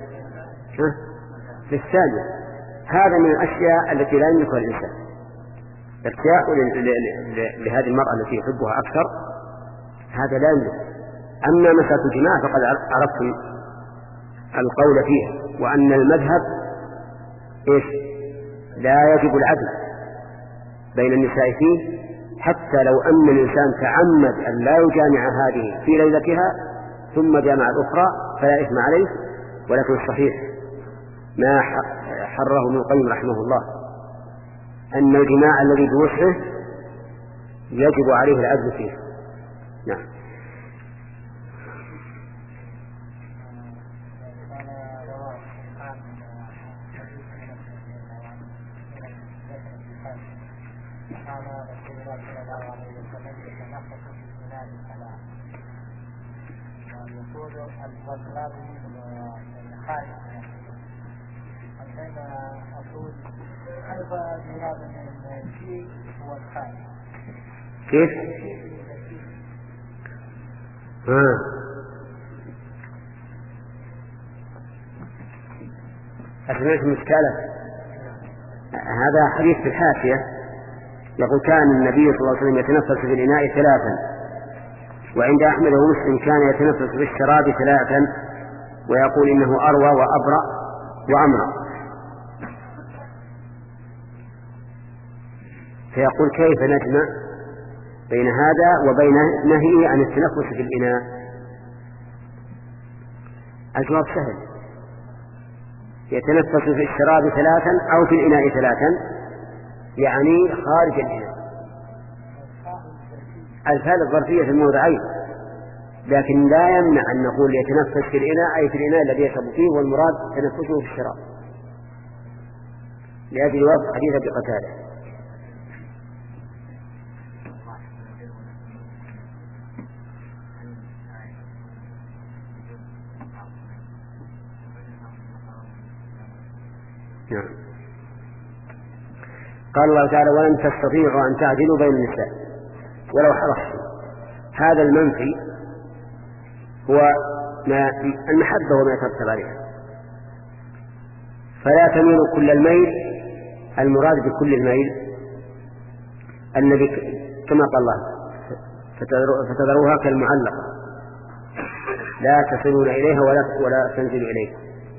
للثانية. هذا من الأشياء التي لا يملكها الإنسان، ارتياح لهذه المرأة التي يحبها أكثر، هذا لا يملك. أما مسألة الجماع فقد عرفتم القول فيها، وأن المذهب إيش لا يجب العدل بين النساء فيه، حتى لو أن الإنسان تعمد أن لا يجامع هذه في ليلتها ثم جامع الأخرى فلا إثم عليه، ولكن الصحيح ما حره ابن القيم رحمه الله أن الجماع الذي بوسعه يجب عليه العدل فيه، نعم. كيف؟ ها. أسمعت مشكلة. هذا حديث في الحاشية يقول كان النبي صلى الله عليه وسلم يتنفس في الإناء ثلاثا، وعند أحمد ومسلم كان يتنفس في الشراب ثلاثا ويقول إنه أروى وأبرأ وأمرأ. فيقول كيف نجمع بين هذا وبين نهيه عن التنفس في الإناء؟ الجواب سهل، يتنفس في الشراب ثلاثا أو في الإناء ثلاثا، يعني خارج الإناء. الفعل الظرفية في الموضعين، لكن لا يمنع أن نقول يتنفس في الإناء أي في الإناء الذي يشرب فيه، والمراد تنفسه في الشراب، لأجل وفق حديث أبي قتادة. نعم. قال الله تعالى ولن تستطيعوا أن تعدلوا بين النساء ولو حرصتم. هذا المنفي هو ما المحبة وما يترتب عليها، فلا تميلوا كل الميل. المراد بكل الميل النبي كما قال الله فتذروها كالمعلقة لا تصلون إليها ولا, ولا تنزلوا إليها.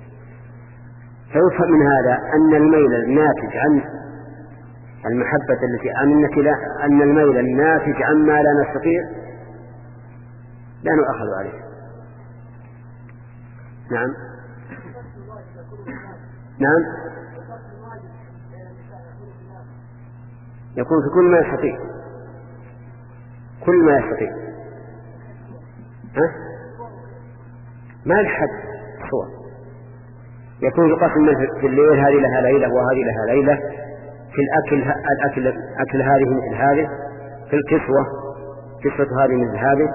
فيفهم من هذا أن الميل الناتج عن المحبة التي أنك لا أن الميل الناتج عما لا نستطيع لا نؤخذ عليه. نعم نعم يكون في كل ما يستطيع، كل ما يستطيع. ها؟ ما الحد صور يكون يقسم في الليل هذه لها ليلة وهذه لها ليلة، في الأكل الأكل أكل هذه مثل هذه، في الكسوة كسوة هذه مثل هذه.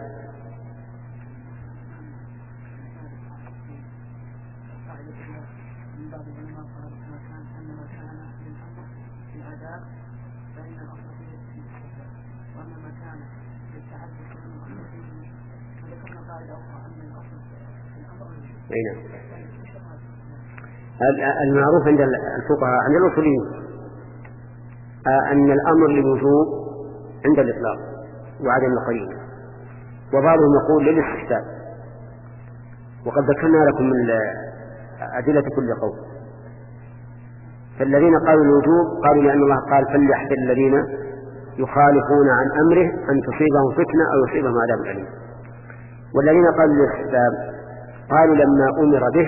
المعروف عند الفقهاء عند الأصوليين أن الأمر للوجوب عند الإطلاق وعدم القيد، وبعضهم يقول للاستحباب، وقد ذكرنا لكم من أدلة كل قول. فالذين قالوا الوجوب قالوا لأن الله قال فليحذر الذين يخالفون عن أمره أن تصيبهم فتنة أو يصيبهم عذاب أليم. والذين قالوا للاستحباب قالوا لما أمر به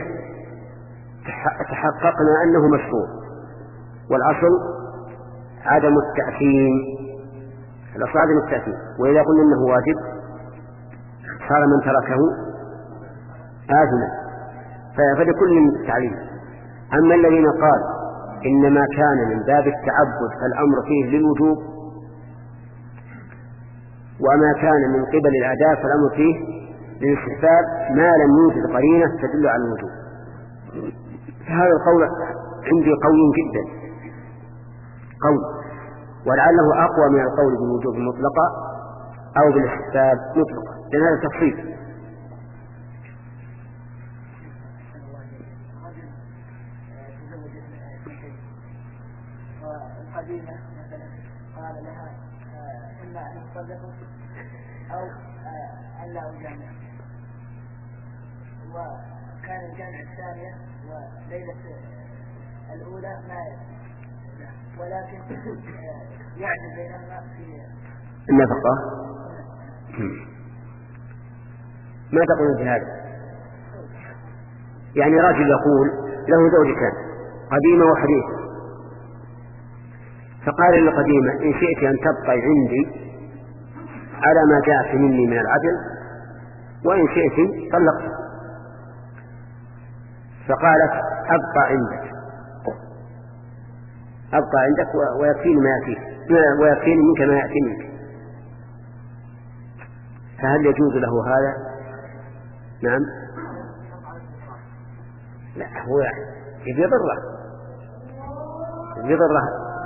تحققنا أنه مشروع، والأصل عدم التأثيم، الأصل عدم التأثيم، وإذا قلنا أنه واجب صار من تركه آثما، فلكل تعليم. أما الذين قالوا إنما كان من باب التعبد فالأمر فيه للوجوب، وما كان من قبل الأداء فالأمر فيه للاستحباب ما لم يوجد قرينة تدل على الوجوب. هذا القول عندي قوي جدا، قول، ولعله أقوى من القول بالوجوب مطلقا أو بالاستحباب مطلقا، لأن هذا تفصيل. والقديمة مثلا قال لها إما أن تصدقوا أو أن لا أجامع، وكان الجامع الثانية وليلة الأولى ما ولكن يعجب بينهما في النفقة. ما تقول في هذا؟ يعني رجل يقول له زوجتان قديمة وحديثة، فقال للقديمة إن شئت أن تبقي عندي على ما جاءت مني من العدل وإن شئت طلقت. فقالت أبقى عندك أبقى عندك ويكفيني ما يأتيك ويكفيني منك ما يأتي منك. فهل يجوز له هذا؟ نعم. لا هو يبي يضره يبي يضره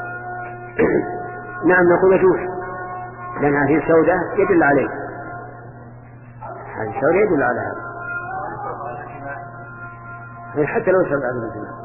نعم نقول يجوز، لأن هذه السوداء يدل عليه هذه السوداء يدل على هذا حتى لو سبب عدم الجماع.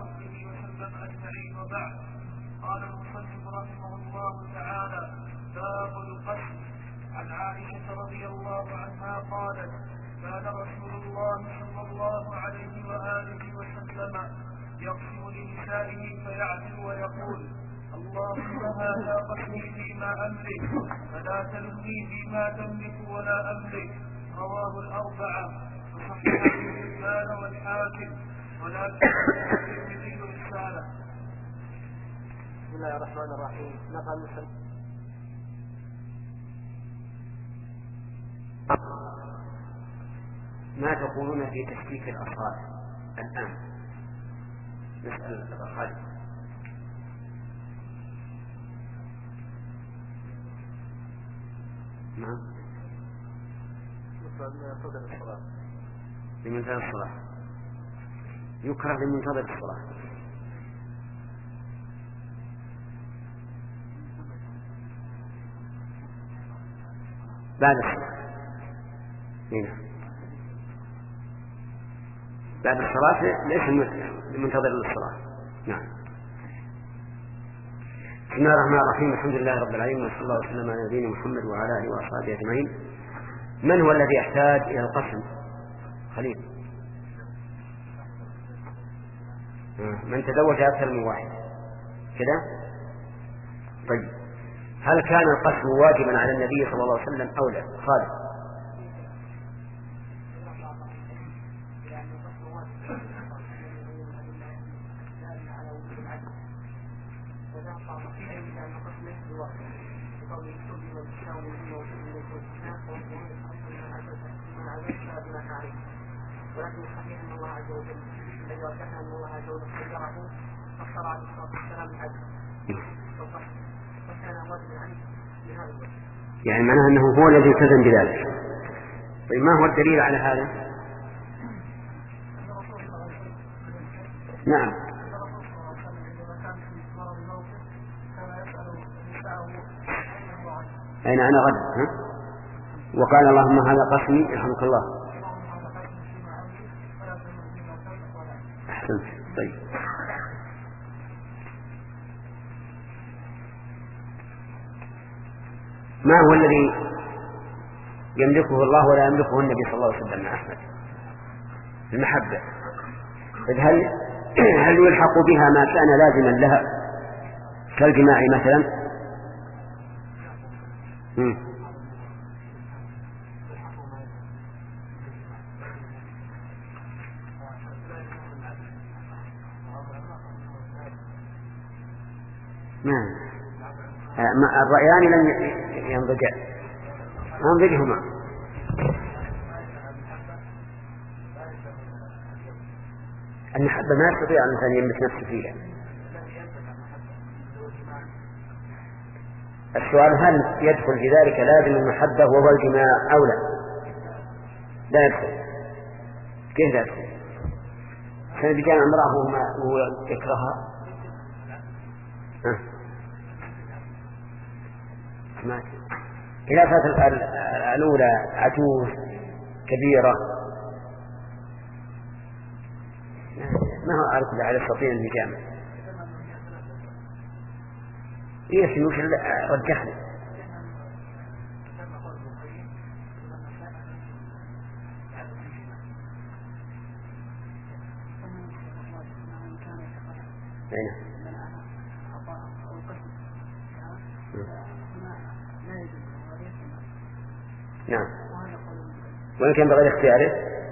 قال المصنف رحمه الله تعالى: باب القسم. عن عائشة رضي الله عنها قالت: كان رسول الله صلى الله عليه وآله وسلم يقسم لنسائه فيعدل ويقول: اللهم هذا قسمي فيما أملك فلا تلمني فيما تملك ولا أملك. رواه الأربعة وصححه الحبان والحاكم ولكن الترمذي رسالة. بسم الله الرحمن الرحيم. نقل مسلم ما تقولون في تشكيك الأصحاب الآن؟ نسأل الأخوات. نعم. لمنتظر الصلاة. لمنتظر الصلاة يكره لمنتظر الصلاة. بعد الصلاة. هنا بعد الصلاة ليس لمنتظر للصلاة. نعم. بسم الله الرحمن الرحيم. الحمد لله رب العالمين وصلى الله وسلم على نبينا محمد وعلى آله وأصحابه أجمعين. من هو الذي يحتاج إلى القسم؟ خليل. من تزوج أكثر من واحد كذا. طيب هل كان القسم واجبا على النبي صلى الله عليه وسلم أو لا؟ خالد. ولكن الصحيح ان الله عز وجل الذي رجحنا ان الله عز وجل خيره فصار عليه الصلاه والسلام بالعدل فكان واجبا عليه بهذا الوجه. يعني معناه انه هو الذي التزم بذلك. طيب ما هو الدليل على هذا؟ نعم. أين أنا غد ها؟ وقال اللهم هذا قسمي يرحمك الله. أحسنت. طيب ما هو الذي يملكه الله ولا يملكه النبي صلى الله عليه وسلم؟ أحمد المحبة. هل هل يلحق بها ما كان لازما لها كالجماع مثلا؟ مم. نعم. الرأيان لم ينضجع انضجهما. المحبة ما يستطيع الإنسان يملك نفسه فيها. السؤال هل يدخل في ذلك لازم المحبة وهو الجماع أو لا؟ لا يدخل. كيف لا يدخل؟ كان بجامع امرأة وهو يكرهها. ها. ما إذا فات الأولى عجوز كبيرة ما هو أعرف على السطين الهجامة إيه سنوش رجحنا. أين نعم. وإن كان بغير اختياره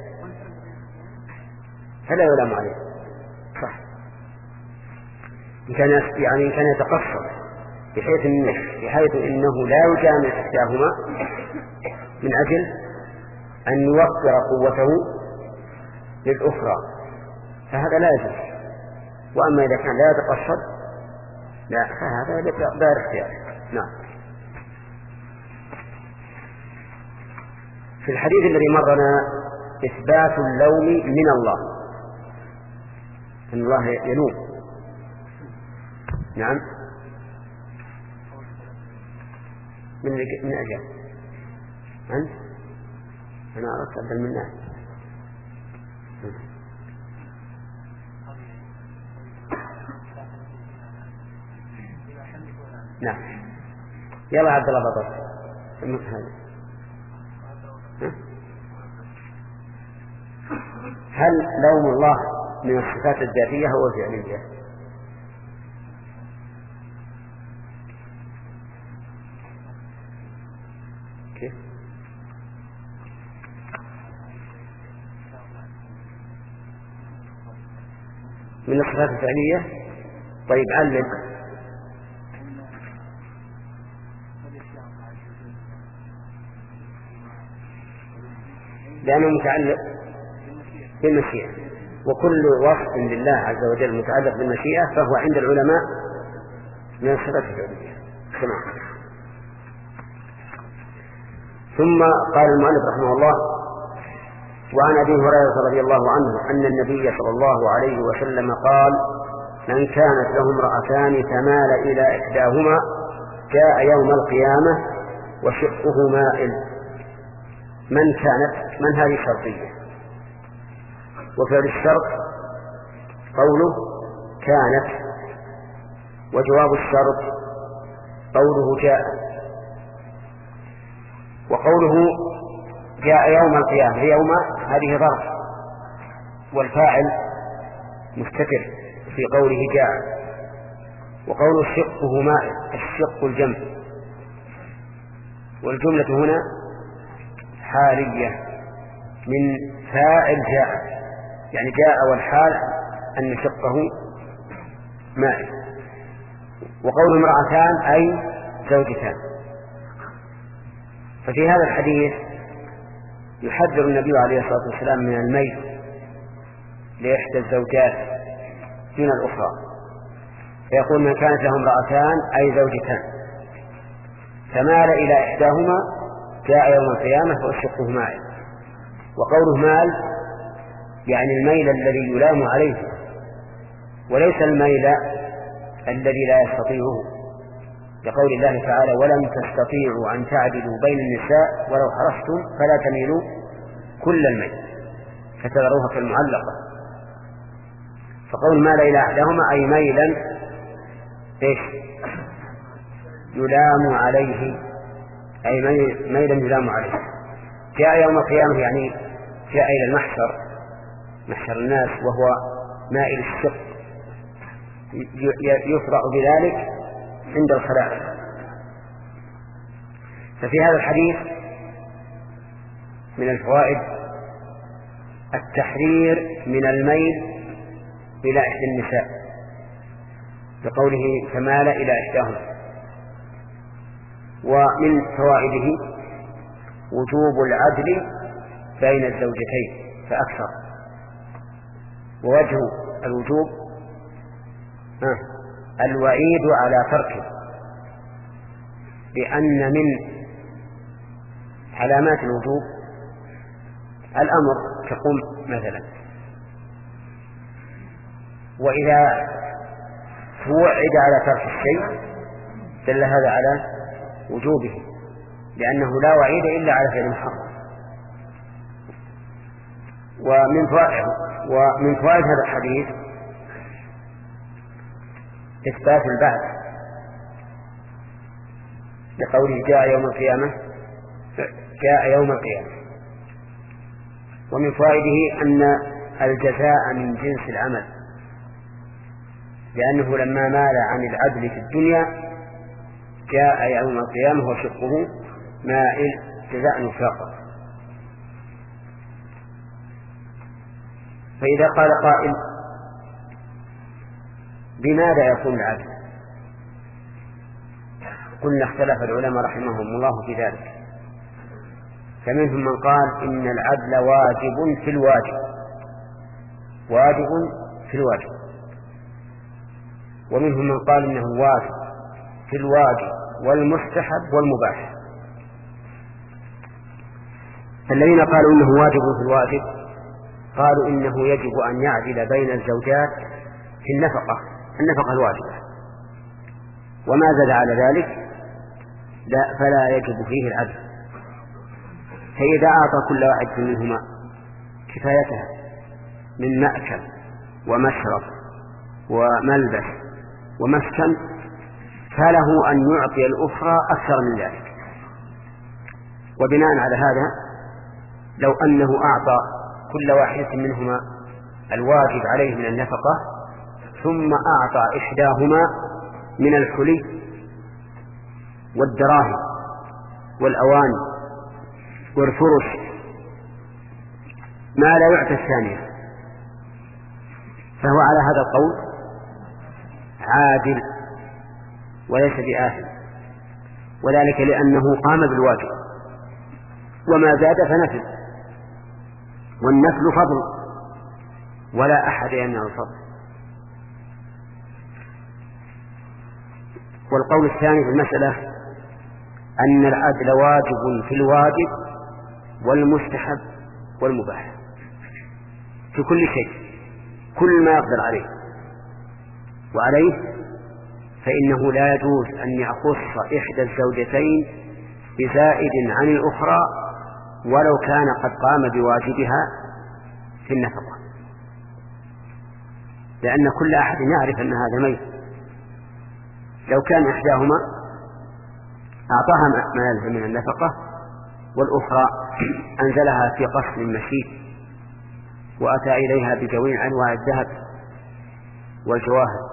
فلا يلام عليه. صح. إن كان يعني إن كان يتقصر بحيث, إن بحيث إنه لا يجامل إحداهما من أجل أن يوفر قوته للأخرى، فهذا لا يجوز. وأما إذا كان لا يتقصد لا، فهذا غير اختياري. نعم. في الحديث الذي مرنا إثبات اللوم من الله، أن الله يلوم. نعم. من من أجل أنت أنا أردت أبدل من الناس. نعم. يلا عبد الله بطل. هل لوم الله من الصفات الذاتية أو الفعلية؟ كيف؟ من الصفات الفعلية. طيب علم. لأنه متعلق بالمشيئة، وكل وصف لله عز وجل متعلق بالمشيئة فهو عند العلماء من الصفات الفعلية. تمام. ثم قال المؤلف رحمه الله: وعن أبي هريرة رضي الله عنه أن النبي صلى الله عليه وسلم قال: من كانت له امرأتان تمال إلى إحداهما جاء يوم القيامة وشقه مائل. من كانت، من هذه شرطية، وفعل الشرط قوله كانت، وجواب الشرط قوله جاء. وقوله جاء يوم القيامة يوم هذه ظرف، والفاعل مستتر في قوله جاء. وقول شقه مائل، الشق الجمع، والجملة هنا حالية من فاعل جاء، يعني جاء والحال أن شقه مائل. وقول امرأتان أي زوجتان. ففي هذا الحديث يحذر النبي عليه الصلاة والسلام من الميل لإحدى الزوجات من الأخرى، فيقول: من كانت له امرأتان أي زوجتان فمال إلى إحداهما جاء يوم القيامة وشقه مائل. وقوله مال يعني الميل الذي يلام عليه، وليس الميل الذي لا يستطيعه، لقول الله تعالى: ولن تستطيعوا أن تعدلوا بين النساء ولو حرصتم فلا تميلوا كل الميل فتذروها كالمعلقة. فقول مال إلى أحدهما أي ميلا إيش يلام عليه، أي ميلا يلام عليه. جاء يوم القيامة يعني جاء إلى المحشر، محشر الناس، وهو مائل الشق، يفرع بذلك عند الخلائق. ففي هذا الحديث من الفوائد التحرير من الميل إلى إحدى النساء بقوله فمال إلى إحداهما. ومن فوائده وجوب العدل بين الزوجتين فأكثر. ووجه الوجوب ها الوعيد على تركه، لأن من علامات الوجوب الأمر كقم مثلا، وإذا توعد على ترك الشيء دل هذا على وجوبه، لأنه لا وعيد إلا على فعل محرم. ومن فوائد ومن فوائد هذا الحديث إثبات البعث لقوله جاء يوم القيامة جاء يوم القيامة. ومن فوائده أن الجزاء من جنس العمل، لأنه لما مال عن العدل في الدنيا جاء يوم القيامة وشقه مائل جزاء وفاقا. فإذا قال قائل بماذا يكون العدل؟ قلنا اختلف العلماء رحمهم الله في ذلك، فمنهم من قال إن العدل واجب في الواجب، واجب في الواجب، ومنهم من قال إنه واجب في الواجب والمستحب والمباح. الذين قالوا إنه واجب في الواجب قالوا إنه يجب أن يعدل بين الزوجات في النفقة، النفقة الواجبة، وما زاد على ذلك لا فلا يجب فيه العدل. فإذا أعطى كل واحد منهما كفايتها من مأكل ومشرب وملبس ومسكن فله أن يعطي الأخرى أكثر من ذلك. وبناء على هذا لو أنه أعطى كل واحدة منهما الواجب عليه من النفقة ثم أعطى إحداهما من الحلي والدراهم والأواني والفرش ما لا يعطي الثانية، فهو على هذا القول عادل وليس بآثم، وذلك لأنه قام بالواجب، وما زاد فنفل، والنفل فضل ولا أحد يمنع الفضل. والقول الثاني في المسألة أن العدل واجب في الواجب والمستحب والمباح في كل شيء، كل ما يقدر عليه، وعليه فإنه لا يجوز أن يخص إحدى الزوجتين بزائد عن الأخرى ولو كان قد قام بواجبها في النفقة، لأن كل أحد يعرف أن هذا ميت. لو كان إحداهما أعطاها ما يلزم من النفقة والأخرى أنزلها في قصر مشيد وأتى إليها بجميع أنواع الذهب والجواهر